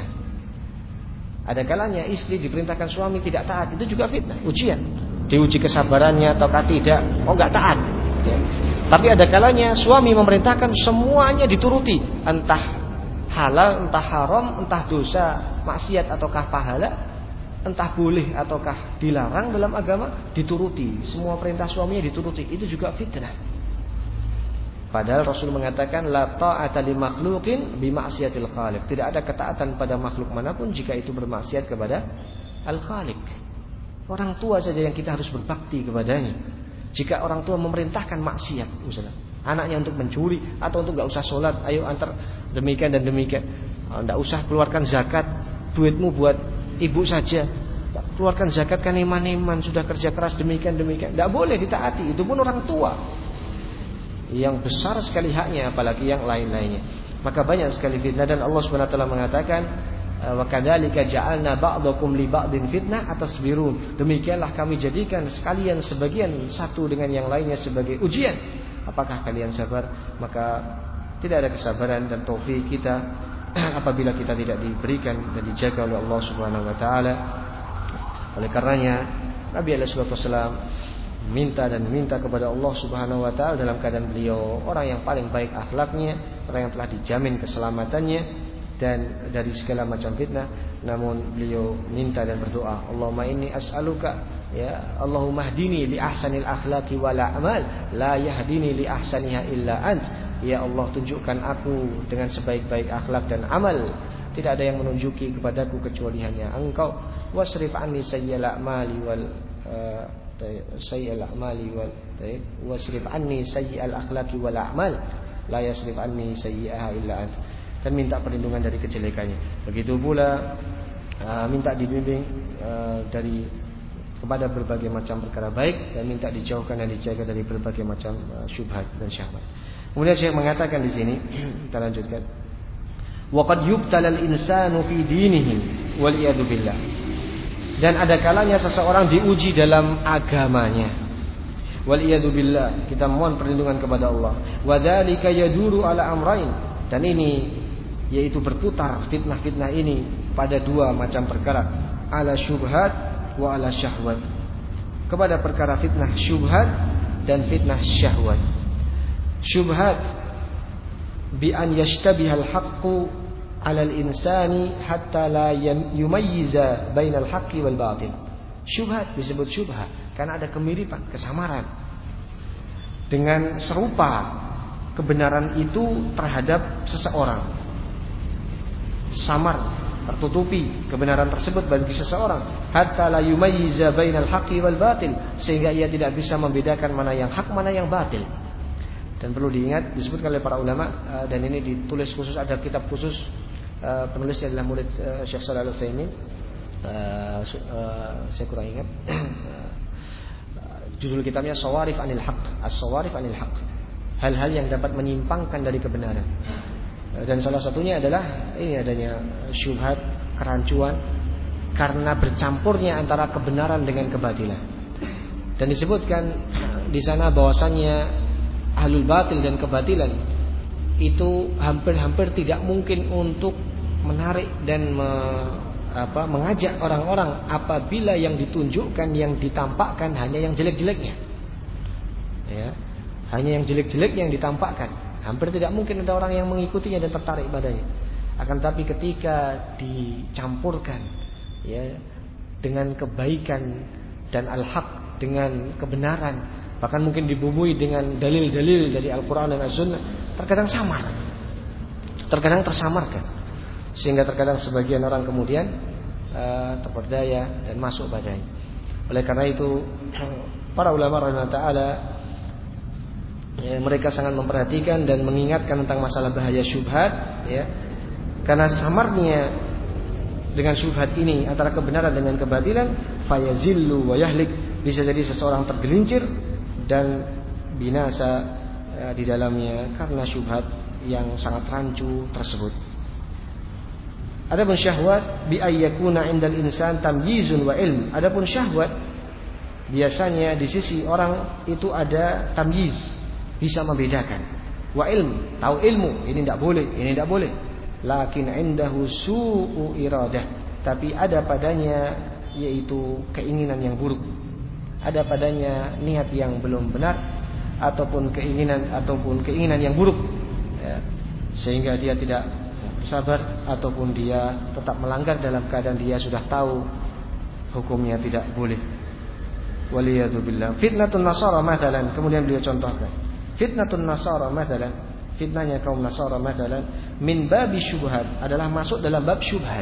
Ada kalanya istri diperintahkan suami tidak taat, itu juga fitnah, ujian. Diuji kesabarannya ataukah tidak, oh enggak taat ya. Tapi ada kalanya suami memerintahkan semuanya dituruti, entah halal, entah haram, entah dosa, maksiat ataukah pahala, entah boleh ataukah dilarang dalam agama, dituruti. Semua perintah suaminya dituruti. Itu juga fitnah. Padahal Rasul mengatakan la ta'ata li makhluqin bi ma'siyatil khaliq. Tidak ada ketaatan pada makhluk manapun jika itu bermaksiat kepada al-Khaliq. Orang tua saja yang kita harus berbakti kepadanya. Jika orang tua memerintahkan maksiat, misalnya anaknya untuk mencuri atau untuk enggak usah sholat, ayo antar demikian dan demikian, enggak usah keluarkan zakat, duitmu buat ibu saja, keluarkan zakat kan iman-iman, sudah kerja keras demikian demikian, tidak boleh ditaati. Itu pun orang tua yang besar sekali haknya, apalagi yang lain-lainnya. Maka banyak sekali fitnah, dan Allah Subhanahu wa taala mengatakan wa kadzalika ja'alna ba'dakum li ba'din fitnah atasbirun. Demikianlah kami jadikan sekalian sebagian satu dengan yang lainnya sebagai ujian. Apakah kalian sabar? Maka tidak ada kesabaran dan taufik kita apabila kita tidak diberikan dan dijaga oleh Allah Subhanahu wa taala. Oleh karenanya Nabi alaihi wasallam minta dan minta kepada Allah Subhanahu wa taala dalam keadaan beliau orang yang paling baik akhlaknya, orang yang telah dijamin keselamatannya dan dari segala macam fitnah. Namun beliau minta dan berdoa, Allahumma inni as'aluka ya Allahumma hdini li ahsanil akhlaqi wal a'mal la yahdini li ahsaniha illa ant. Ya Allah, tunjukkan aku dengan sebaik-baik akhlak dan amal, tidak ada yang menunjuki kepadaku kecuali hanya Engkau. Wasrif anni sayyi'al a'mali wal uh, sayyi'al a'mali wal wasrif anni sayyi'al akhlaqi wal a'mal la yasrif anni sayyi'aha illa ant. dan minta perlindungan dari kejelekannya. Begitu pula uh, minta dibimbing uh, dari kepada berbagai macam perkara baik dan minta dijauhkan dan dijaga dari berbagai macam uh, syubhat dan syahwat. Kemudian Syekh mengatakan di sini, kita lanjutkan. Wa qad yubtalal insanu fi dinihi wal iyadu billah. Dan ada kalanya seseorang diuji dalam agamanya. Wal iyadu billah, kita mohon perlindungan kepada Allah. Wa dzalika yaduru ala amrain, dan ini yaitu berputar fitnah-fitnah ini pada dua macam perkara, ala syubhat wa ala syahwat. Kepada perkara fitnah syubhat dan fitnah syahwat. Syubhat bi an yashtabihal haqqu ala al-insani hatta la yumayyiza bainal haqqi wal batil. Syubhat disebut syubhat karena ada kemiripan, kesamaran dengan serupa kebenaran itu terhadap seseorang. Samar, tertutupi kebenaran tersebut bagi seseorang, hatta la yumayyiza bainal haqqi wal batil, sehingga ia tidak bisa membedakan mana yang hak, mana yang batil. Dan perlu diingat, disebutkan oleh para ulama, dan ini ditulis khusus, ada kitab khusus, penulisnya adalah murid Syekh Shalal Al-Utsaimin. Uh, uh, saya kurang ingat uh, judul kitabnya Shawarif Anil Haq, As-Shawarif Anil Haq, hal-hal yang dapat menyimpangkan dari kebenaran. Uh, dan salah satunya adalah ini adanya syubhat, kerancuan karena bercampurnya antara kebenaran dengan kebatilan. Dan disebutkan uh, di sana bahwasannya ahlul batil dan kebatilan itu hampir-hampir tidak mungkin untuk menarik dan me apa mengajak orang-orang apabila yang ditunjukkan, yang ditampakkan hanya yang jelek-jeleknya, ya, hanya yang jelek-jeleknya yang ditampakkan. Hampir tidak mungkin ada orang yang mengikutinya dan tertarik padanya. Akan tapi ketika dicampurkan, ya, dengan kebaikan dan al-haq, dengan kebenaran, bahkan mungkin dibumbui dengan dalil-dalil dari Al-Quran dan As-Sunnah, terkadang samar, terkadang tersamarkan, sehingga terkadang sebagian orang kemudian uh, terperdaya dan masuk padanya. Oleh karena itu para ulama rahimahullah taala, ya, mereka sangat memperhatikan dan mengingatkan tentang masalah bahaya syubhat, ya, karena samarnya dengan syubhat ini antara kebenaran dengan kebatilan, fayazillu wa yahlik, bisa jadi seseorang tergelincir dan binasa uh, di dalamnya karena syubhat yang sangat rancu tersebut. Adapun syahwat bi ayyakuna 'indal insan tamyizun wa ilm. Adapun syahwat biasanya di sisi orang itu ada tamyiz, bisa membedakan. Wa ilm, tahu ilmu, ini tidak boleh, ini tidak boleh. Lakin 'indahu su'u iradah, tapi ada padanya yaitu keinginan yang buruk. Ada padanya niat yang belum benar ataupun keinginan ataupun keinginan yang buruk, ya, sehingga dia tidak sabar ataupun dia tetap melanggar dalam keadaan dia sudah tahu hukumnya tidak boleh. Waliyadu billah. Fitnatun Nasara mathalan, kemudian beliau contohkan. Fitnatun Nasara mathalan, fitnahnya kaum Nasara mathalan, min babi syubhat, adalah masuk dalam bab syubhat.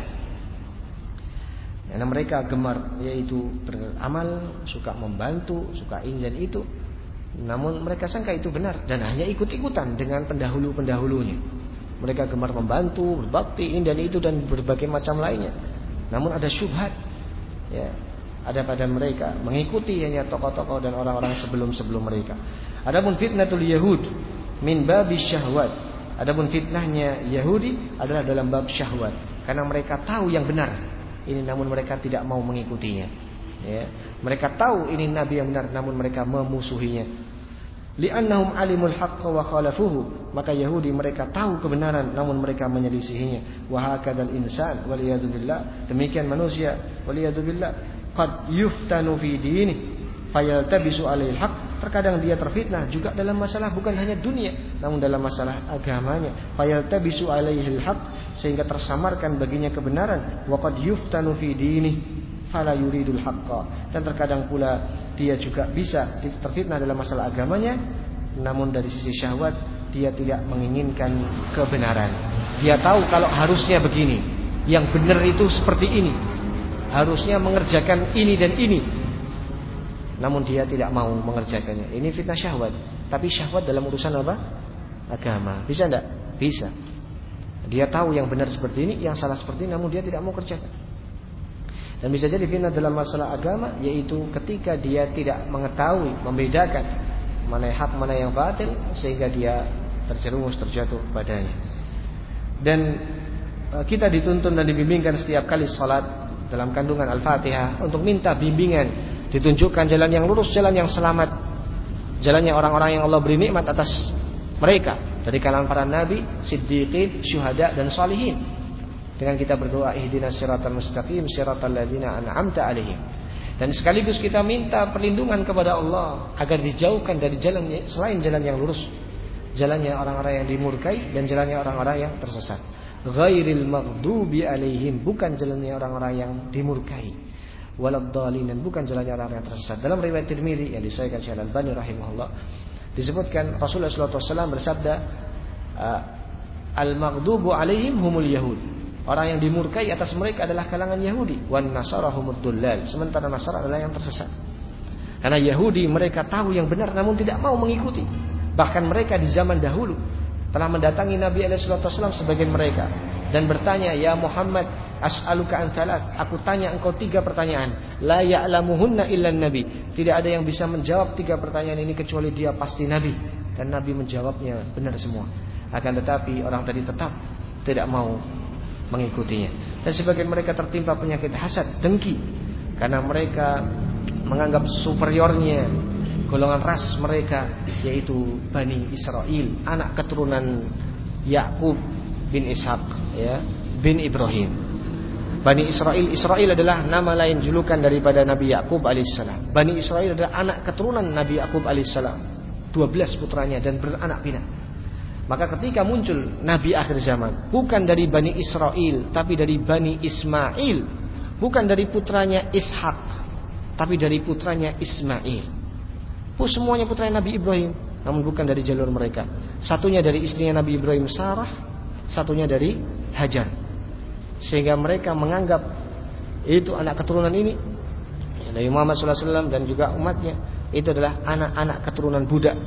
Karena mereka gemar yaitu beramal, suka membantu, suka ini dan itu, namun mereka sangka itu benar dan hanya ikut-ikutan dengan pendahulu-pendahulunya. Mereka gemar membantu, berbakti, ini dan itu dan berbagai macam lainnya. Namun ada syubhat, ya, ada pada mereka, mengikuti hanya tokoh-tokoh dan orang-orang sebelum-sebelum mereka. Adapun fitnatul Yahud min babis syahwat. Adapun fitnahnya Yahudi adalah dalam bab syahwat, karena mereka tahu yang benar ini, namun mereka tidak mau mengikutinya. Ya, mereka tahu ini nabi yang benar, namun mereka memusuhinya. Li'annahum alimul haqqa wa khalafuhu, maka Yahudi mereka tahu kebenaran namun mereka menyelisihinya. Wa hakadzal insan wal iyadu billah, demikian manusia wal iyadu billah, qad yuftanu fi dinihi fayaltabisu alaihil haqq, terkadang dia terfitnah juga dalam masalah bukan hanya dunia namun dalam masalah agamanya. Fayaltabisu alaihil haqq, sehingga tersamarkan baginya kebenaran. Wa qad yuftanu fi dinihi fala yuridul haqqa, dan terkadang pula dia juga bisa terfitnah dalam masalah agamanya, namun dari sisi syahwat dia tidak menginginkan kebenaran. Dia tahu kalau harusnya begini, yang benar itu seperti ini, harusnya mengerjakan ini dan ini, namun dia tidak mau mengerjakannya. Ini fitnah syahwat. Tapi syahwat dalam urusan apa? Agama. Bisa enggak? Bisa. Dia tahu yang benar seperti ini, yang salah seperti ini, namun dia tidak mau kerjakan. Dan bisa jadi fitnah dalam masalah agama, yaitu ketika dia tidak mengetahui, membedakan mana yang hak, mana yang batil, sehingga dia terjerumus, terjatuh padanya. Dan kita dituntun dan dibimbingkan setiap kali salat dalam kandungan Al-Fatihah untuk minta bimbingan, ditunjukkan jalan yang lurus, jalan yang selamat, jalannya orang-orang yang Allah beri nikmat atas mereka dari kalangan para nabi, siddiqin, syuhada dan shalihin. Dengan kita berdoa ihdinas siratal mustaqim siratal ladzina an'amta alaihim. Dan sekaligus kita minta perlindungan kepada Allah agar dijauhkan dari jalan selain jalan yang lurus, jalannya orang-orang yang dimurkai dan jalannya orang-orang yang tersesat. Ghairil maghdubi alaihim, bukan jalannya orang-orang yang dimurkai, waladhdallin, dan bukan jalannya orang-orang yang tersesat. Dalam riwayat Tirmidzi yang disahihkan Syekh Al-Albani rahimahullah, disebutkan Rasulullah shallallahu alaihi wasallam bersabda, al-maghdubu alaihim humul yahud. Orang yang dimurkai atas mereka adalah kalangan Yahudi. Wan nasara humud dullal. Sementara Nasara adalah yang tersesat. Karena Yahudi mereka tahu yang benar namun tidak mau mengikuti. Bahkan mereka di zaman dahulu telah mendatangi Nabi alaihi wasallam sebagian mereka dan bertanya, ya Muhammad, as'aluka an salas, aku tanya engkau tiga pertanyaan, la ya'lamuhunna illa nabi, tidak ada yang bisa menjawab tiga pertanyaan ini kecuali dia pasti nabi. Dan Nabi menjawabnya benar semua. Akan tetapi orang tadi tetap tidak mau mengikutinya. Dan sebagian mereka tertimpa penyakit hasad, dengki, karena mereka menganggap superiornya golongan ras mereka, yaitu Bani Israel, anak keturunan Yakub bin Ishak, ya, bin Ibrahim. Bani Israel, Israel adalah nama lain julukan daripada Nabi Yakub alaihissalam. Bani Israel adalah anak keturunan Nabi Yakub alaihissalam, dua belas putranya dan beranak pinak. Maka ketika muncul Nabi akhir zaman, bukan dari Bani Israel, tapi dari Bani Ismail, bukan dari putranya Ishak, tapi dari putranya Ismail. Oh, semuanya putranya Nabi Ibrahim, namun bukan dari jalur mereka. Satunya dari istrinya Nabi Ibrahim Sarah, satunya dari Hajar. Sehingga mereka menganggap itu anak keturunan ini, Nabi Muhammad shallallahu alaihi wasallam dan juga umatnya, itu adalah anak-anak keturunan budak.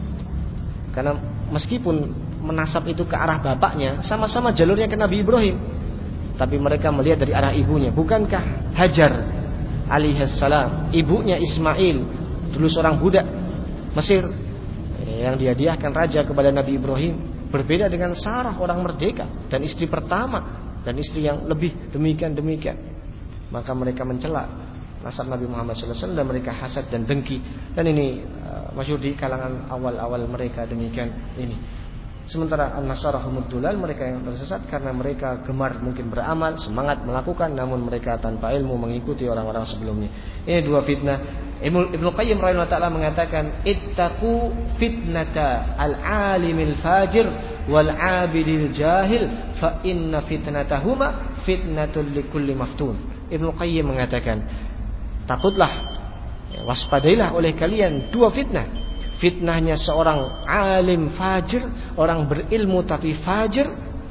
Karena meskipun menasab itu ke arah bapaknya, sama-sama jalurnya ke Nabi Ibrahim, tapi mereka melihat dari arah ibunya. Bukankah Hajar alaihissalam ibunya Ismail dulu seorang budak Mesir yang dihadiahkan raja kepada Nabi Ibrahim? Berbeda dengan Sarah, orang merdeka dan istri pertama dan istri yang lebih demikian-demikian. Maka mereka mencela nasab Nabi Muhammad shallallahu alaihi wasallam dan mereka hasad dan dengki. Dan ini uh, masyhur di kalangan awal-awal mereka demikian ini. Sementara an-nasara humud dullal, mereka yang tersesat karena mereka gemar mungkin beramal, semangat melakukan, namun mereka tanpa ilmu mengikuti orang-orang sebelumnya. Ini dua fitnah. Ibnu Qayyim rahimahullah taala mengatakan, ittaqu fitnata al-alimil fajir wal 'abidil jahil fa inna fitnatahuma fitnatul likulli maftun. Ibnu Qayyim mengatakan, takutlah, waspadailah oleh kalian dua fitnah. Fitnahnya seorang alim fajir, orang berilmu tapi fajir.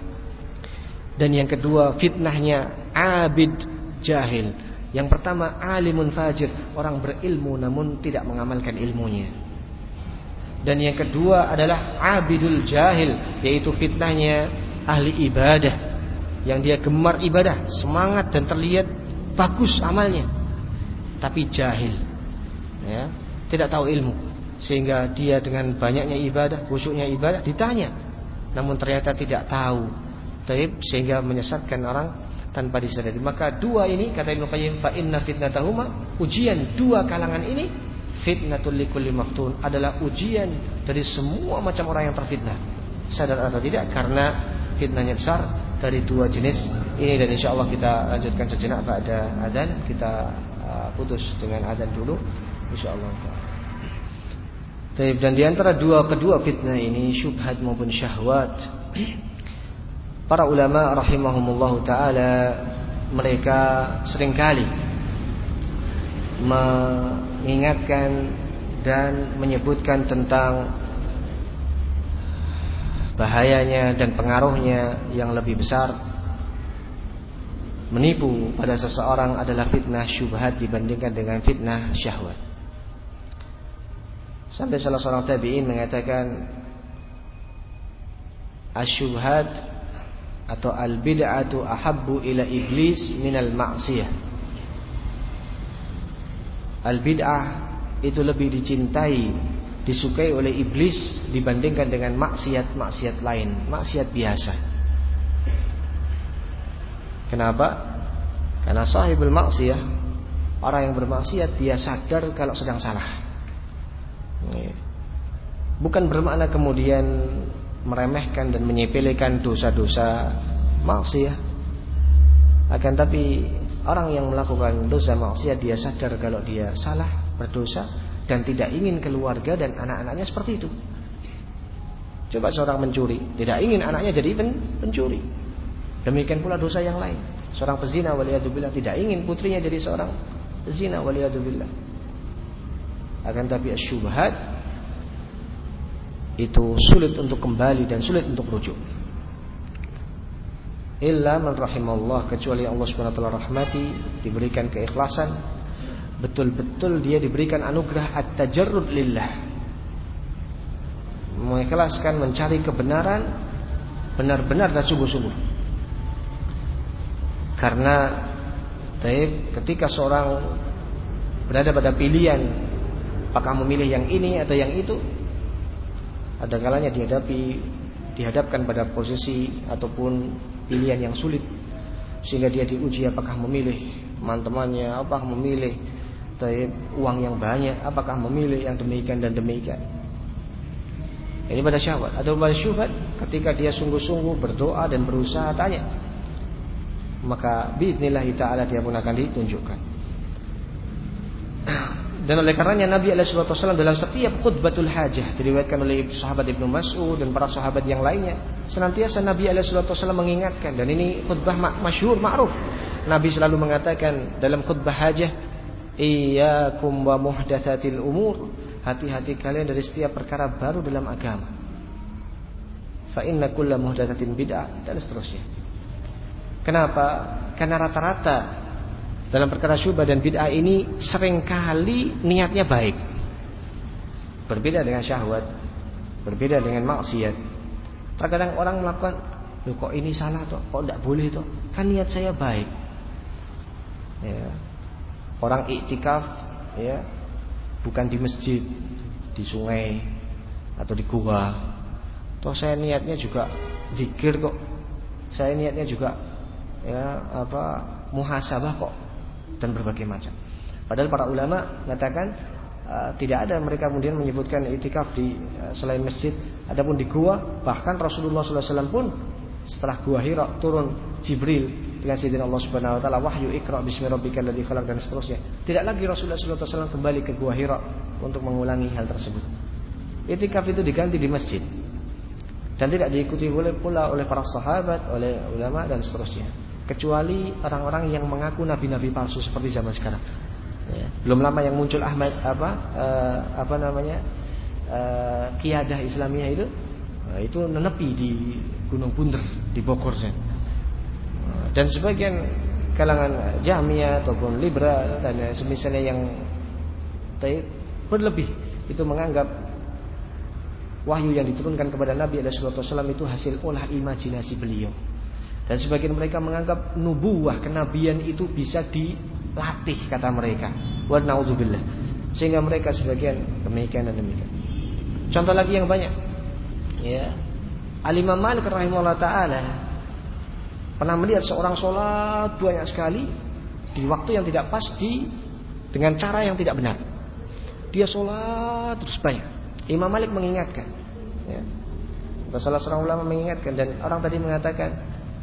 Dan yang kedua fitnahnya abid jahil. Yang pertama alimun fajir, orang berilmu namun tidak mengamalkan ilmunya. Dan yang kedua adalah abidul jahil, yaitu fitnahnya ahli ibadah, yang dia gemar ibadah, semangat dan terlihat bagus amalnya, tapi jahil, ya, tidak tahu ilmu, sehingga dia dengan banyaknya ibadah, khusyuknya ibadah, ditanya, namun ternyata tidak tahu, sehingga menyesatkan orang tanpa disadari. Maka dua ini, kata Ibnu Qayyim, fa inna fitnatahuma, ujian dua kalangan ini, fitnatul likulli maftun, adalah ujian dari semua macam orang yang terfitnah, sadar atau tidak, karena fitnahnya besar dari dua jenis ini. Dan insyaallah kita lanjutkan sejenak pada adzan. Kita uh, putus dengan adzan dulu insyaallah. Baik, dan di antara dua kedua fitnah ini, syubhat maupun syahwat, para ulama rahimahumullah taala mereka seringkali mengingatkan dan menyebutkan tentang bahayanya dan pengaruhnya yang lebih besar menipu pada seseorang adalah fitnah syubhat dibandingkan dengan fitnah syahwat. Sampai salah seorang tabi'in mengatakan, asyubhat atau al-bid'atu ahabbu ila iblis minal ma'siyah. Al-bid'ah itu lebih dicintai, disukai oleh iblis dibandingkan dengan maksiat-maksiat lain, maksiat biasa. Kenapa? Karena sahibul maksiyah, orang yang bermaksiat, dia sadar kalau sedang salah. Bukan bermakna kemudian meremehkan dan menyepelekan dosa-dosa maksiat. Akan tapi orang yang melakukan dosa maksiat, dia sadar kalau dia salah, berdosa, dan tidak ingin keluarga dan anak-anaknya seperti itu. Coba seorang mencuri, tidak ingin anaknya jadi pen, pencuri. Demikian pula dosa yang lain. Seorang pezina waliyadzubillah tidak ingin putrinya jadi seorang pezina waliyadzubillah. Akan tapi asyubhat itu sulit untuk kembali dan sulit untuk rujuk. Illa man rahimallah, kecuali Allah Subhanahu wa taala rahmati, diberikan keikhlasan, betul-betul dia diberikan anugerah at-tajarrud lillah, mengikhlaskan mencari kebenaran benar-benar dan sungguh-sungguh. Karena taib, ketika seorang berada pada pilihan apakah memilih yang ini atau yang itu, ada kalanya dihadapi dihadapkan pada posisi ataupun pilihan yang sulit, sehingga dia diuji apakah memilih teman-temannya, apakah memilih taib, uang yang banyak, apakah memilih yang demikian dan demikian. Ini pada syahwat. Ada pada syubhat, ketika dia sungguh-sungguh berdoa dan berusaha tanya, maka biiznillah ta'ala dia pun akan ditunjukkan. Dan oleh karenanya Nabi alaihi wasallam dalam setiap khutbatul hajah, diriwayatkan oleh sahabat Ibnu Mas'ud dan para sahabat yang lainnya, senantiasa Nabi alaihi wasallam mengingatkan, dan ini khutbah masyhur ma'ruf. Nabi selalu mengatakan dalam khutbah hajah, iyyakum wa muhdatsatil umur, hati-hati kalian dari setiap perkara baru dalam agama. Fa inna kulla muhdatsatin bid'ah, dan seterusnya. Kenapa? Karena rata-rata dalam perkara syubhat dan bid'ah ini seringkali niatnya baik, berbeda dengan syahwat, berbeda dengan maksiat. Terkadang orang melakukan, loh kok ini salah toh, kok tidak boleh toh, kan niat saya baik. Ya. Orang iktikaf, ya, bukan di masjid, di sungai atau di gua. Toh saya niatnya juga zikir kok, saya niatnya juga ya apa muhasabah kok, dan berbagai macam. Padahal para ulama mengatakan uh, tidak ada mereka kemudian menyebutkan iktikaf di uh, selain masjid, adapun di gua. Bahkan Rasulullah sallallahu alaihi wasallam pun setelah gua Hira turun Jibril dengan izin Allah Subhanahu wa taala, wahyu Iqra bismi rabbikal ladzi khalaq, dan seterusnya. Tidak lagi Rasulullah sallallahu alaihi wasallam kembali ke gua Hira untuk mengulangi hal tersebut. Iktikaf itu diganti di masjid dan tidak diikuti oleh pula oleh para sahabat, oleh ulama dan seterusnya, kecuali orang-orang yang mengaku nabi-nabi palsu seperti zaman sekarang. Ya. Belum lama yang muncul Ahmad apa uh, apa namanya uh, Qiyadah Islamiyah itu, uh, itu menepi di Gunung Bunder di Bogor, uh, dan sebagian kalangan Jahmiyah ataupun Libra dan semisalnya yang berlebih itu menganggap wahyu yang diturunkan kepada Nabi alaihi wasallam itu hasil olah imajinasi beliau. Dan sebagian mereka menganggap nubuwah, kenabian itu bisa dilatih, kata mereka. Wa na'udzubillah. Sehingga mereka sebagian demikian dan demikian. Contoh lagi yang banyak. Ya. Al-Imam Malik rahimahullah taala pernah melihat seorang sholat banyak sekali di waktu yang tidak pas, di dengan cara yang tidak benar. Dia sholat terus banyak. Imam Malik mengingatkan. Ya. Salah seorang ulama mengingatkan, dan orang tadi mengatakan,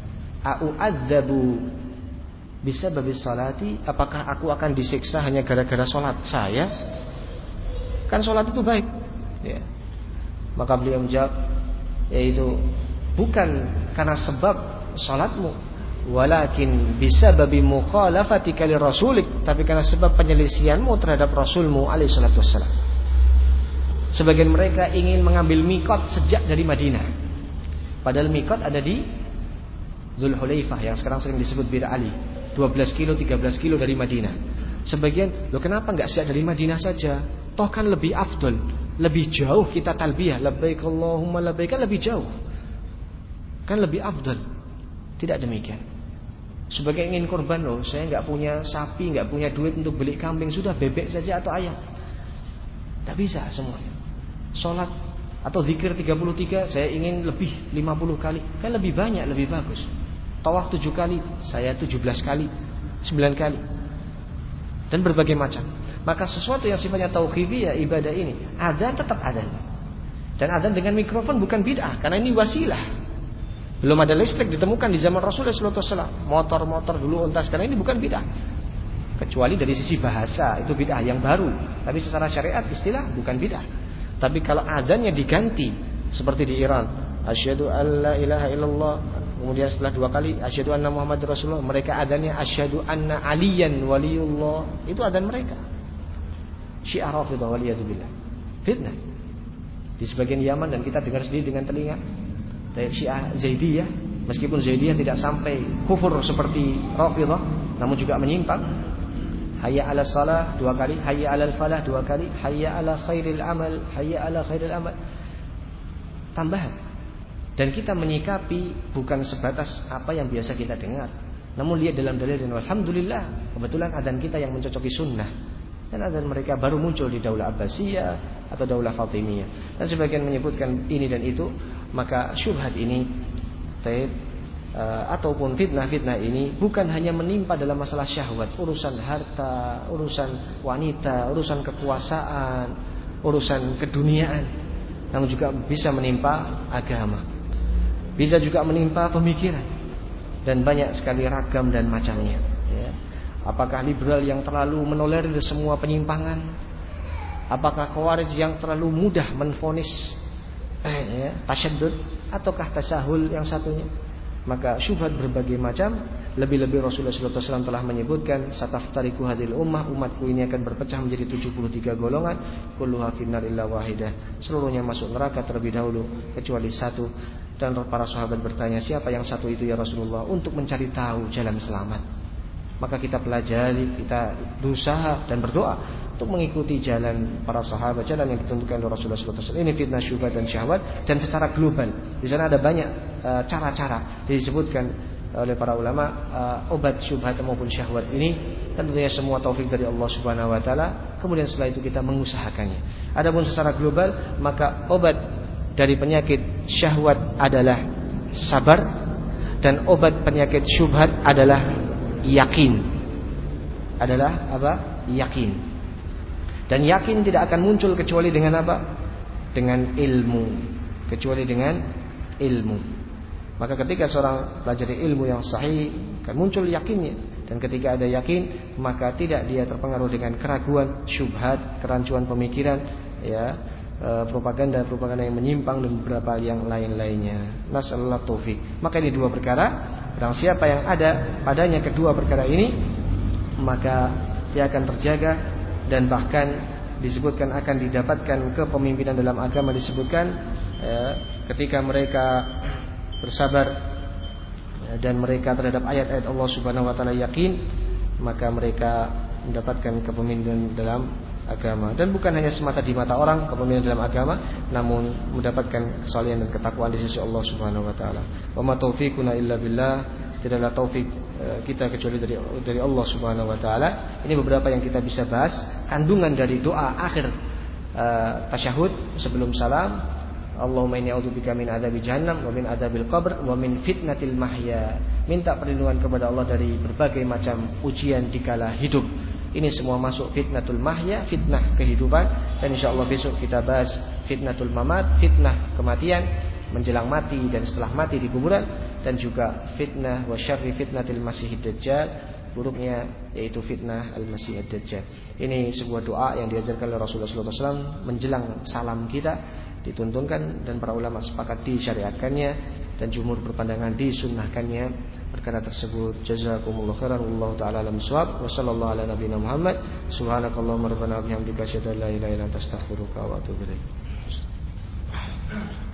a'udzabu bisababi salati, apakah aku akan disiksa hanya gara-gara sholat saya? Kan sholat itu baik, ya. Maka beliau menjawab, yaitu bukan karena sebab sholatmu, walakin bisababi mukhalafatika li rasulik, tapi karena sebab penyelisihanmu terhadap rasulmu alaihi salatu wassalam. Sebagian mereka ingin mengambil mikot sejak dari Madinah, padahal mikot ada di Zulhulaifah yang sekarang sering disebut Bir Ali, dua belas kilo, tiga belas kilo dari Madinah. Sebagian, loh kenapa enggak sejak dari Madinah saja? Toh kan lebih afdol, lebih jauh kita talbiyah, labbaik Allahumma labbaik, kan lebih jauh, kan lebih afdol. Tidak demikian. Sebagai ingin korban, loh, saya nggak punya sapi, nggak punya duit untuk beli kambing, sudah bebek saja atau ayam. Tidak bisa semuanya. Sholat atau zikir tiga puluh tiga, saya ingin lebih lima puluh kali, kan lebih banyak, lebih bagus. Tawaf tujuh kali, saya tujuh belas kali, sembilan kali, dan berbagai macam. Maka sesuatu yang sifatnya tauqifiyah, ibadah ini, adzan tetap adzan. Dan adzan dengan mikrofon bukan bid'ah, karena ini wasilah. Belum ada listrik ditemukan di zaman Rasulullah shallallahu alaihi wasallam. Motor-motor dulu, unta sekarang, ini bukan bid'ah. Kecuali dari sisi bahasa itu bid'ah yang baru. Tapi secara syariat istilah bukan bid'ah. Tapi kalau adzannya diganti seperti di Iran, asyhadu alla ilaha illallah, kemudian setelah dua kali asyhadu anna Muhammad Rasulullah, mereka adzannya asyhadu anna aliyan waliyullah. Itu adzan mereka. Syiah Rafidhah waliyadzubillah. Fitnah. Di sebagian Yaman, dan kita dengar sendiri dengan telinga. Syiah Zaidiyah, meskipun Zaidiyah tidak sampai kufur seperti Rafidhah, namun juga menyimpang. Hayya 'alas shalah dua kali, hayya 'alal falah dua kali, hayya 'ala khairil amal, hayya 'ala khairil amal. Tambahan. Dan kita menyikapi bukan sebatas apa yang biasa kita dengar, namun lihat dalam dalil, dan alhamdulillah kebetulan adzan kita yang mencocoki sunnah. Dan adzan mereka baru muncul di Daulah Abbasiyah atau Daulah Fatimiyah. Dan sebagian menyebutkan ini dan itu. Maka syubhat ini taib, uh, ataupun fitnah-fitnah ini bukan hanya menimpa dalam masalah syahwat, urusan harta, urusan wanita, urusan kekuasaan, urusan keduniaan, namun juga bisa menimpa agama, bisa juga menimpa pemikiran, dan banyak sekali ragam dan macamnya, ya. Apakah liberal yang terlalu menolerir semua penyimpangan? Apakah khawarij yang terlalu mudah menvonis ya, tasyaddud, ataukah tasahul yang satunya? Maka syubhat berbagai macam. Lebih-lebih Rasulullah shallallahu alaihi wasallam telah menyebutkan, sataftariqu hadhil ummah, umatku ini akan berpecah menjadi tujuh puluh tiga golongan, kulluha finnar illa wahidah, seluruhnya masuk neraka terlebih dahulu kecuali satu. Dan para sahabat bertanya, siapa yang satu itu ya Rasulullah? Untuk mencari tahu jalan selamat, maka kita pelajari, kita berusaha dan berdoa untuk mengikuti jalan para sahabat, jalan yang ditentukan oleh Rasulullah shallallahu alaihi wasallam. Ini fitnah, syubhat dan syahwat, dan secara global. Di sana ada banyak uh, cara-cara disebutkan oleh para ulama, uh, obat syubhat maupun syahwat ini, dan tentunya semua taufik dari Allah Subhanahu wa taala. Kemudian setelah itu kita mengusahakannya. Adapun secara global, maka obat dari penyakit syahwat adalah sabar, dan obat penyakit syubhat adalah yakin. Adalah apa? Yakin. Dan yakin tidak akan muncul kecuali dengan apa? Dengan ilmu. Kecuali dengan ilmu. Maka ketika seorang pelajari ilmu yang sahih, akan muncul yakinnya. Dan ketika ada yakin, maka tidak dia terpengaruh dengan keraguan, syubhat, kerancuan pemikiran, ya, propaganda-propaganda yang menyimpang, dan beberapa yang lain-lainnya. Nasallallahu taufik. Maka ini dua perkara. Dan siapa yang ada padanya kedua perkara ini, maka dia akan terjaga. Dan bahkan disebutkan akan didapatkan kepemimpinan dalam agama. Disebutkan ya, ketika mereka bersabar ya, dan mereka terhadap ayat-ayat Allah Subhanahu wa taala yakin, maka mereka mendapatkan kepemimpinan dalam agama. Dan bukan hanya semata di mata orang kepemimpinan dalam agama, namun mendapatkan kesalehan dan ketakwaan di sisi Allah Subhanahu wa taala. Wa ma taufiquna illa billah. Tidaklah taufik kita kecuali dari dari Allah Subhanahu wa taala. Ini beberapa yang kita bisa bahas, kandungan dari doa akhir uh, tasyahud sebelum salam. Allahumma inni a'udzubika min adzabi jahannam wa min adzabil qabr wa min fitnatil mahya. Minta perlindungan kepada Allah dari berbagai macam ujian dikala hidup. Ini semua masuk fitnatul mahya, fitnah kehidupan. Dan insyaallah besok kita bahas fitnatul mamat, fitnah kematian, menjelang mati dan setelah mati di kuburan, dan juga fitnah wa syarri fitnatil masihid dajjal, buruknya yaitu fitnah al-masihid dajjal. Ini sebuah doa yang diajarkan oleh Rasulullah shallallahu alaihi wasallam menjelang salam kita, dituntunkan, dan para ulama sepakat disyariatkannya, dan jumhur berpandangan disunnahkannya perkara tersebut. Jazakumullahu khairan, wallahu taala alam shawab, wa sallallahu ala nabiyina Muhammad, subhanakallahumma rabbana wa bihamdika asyhadu an la ilaha illa anta astaghfiruka wa atubu ilaik.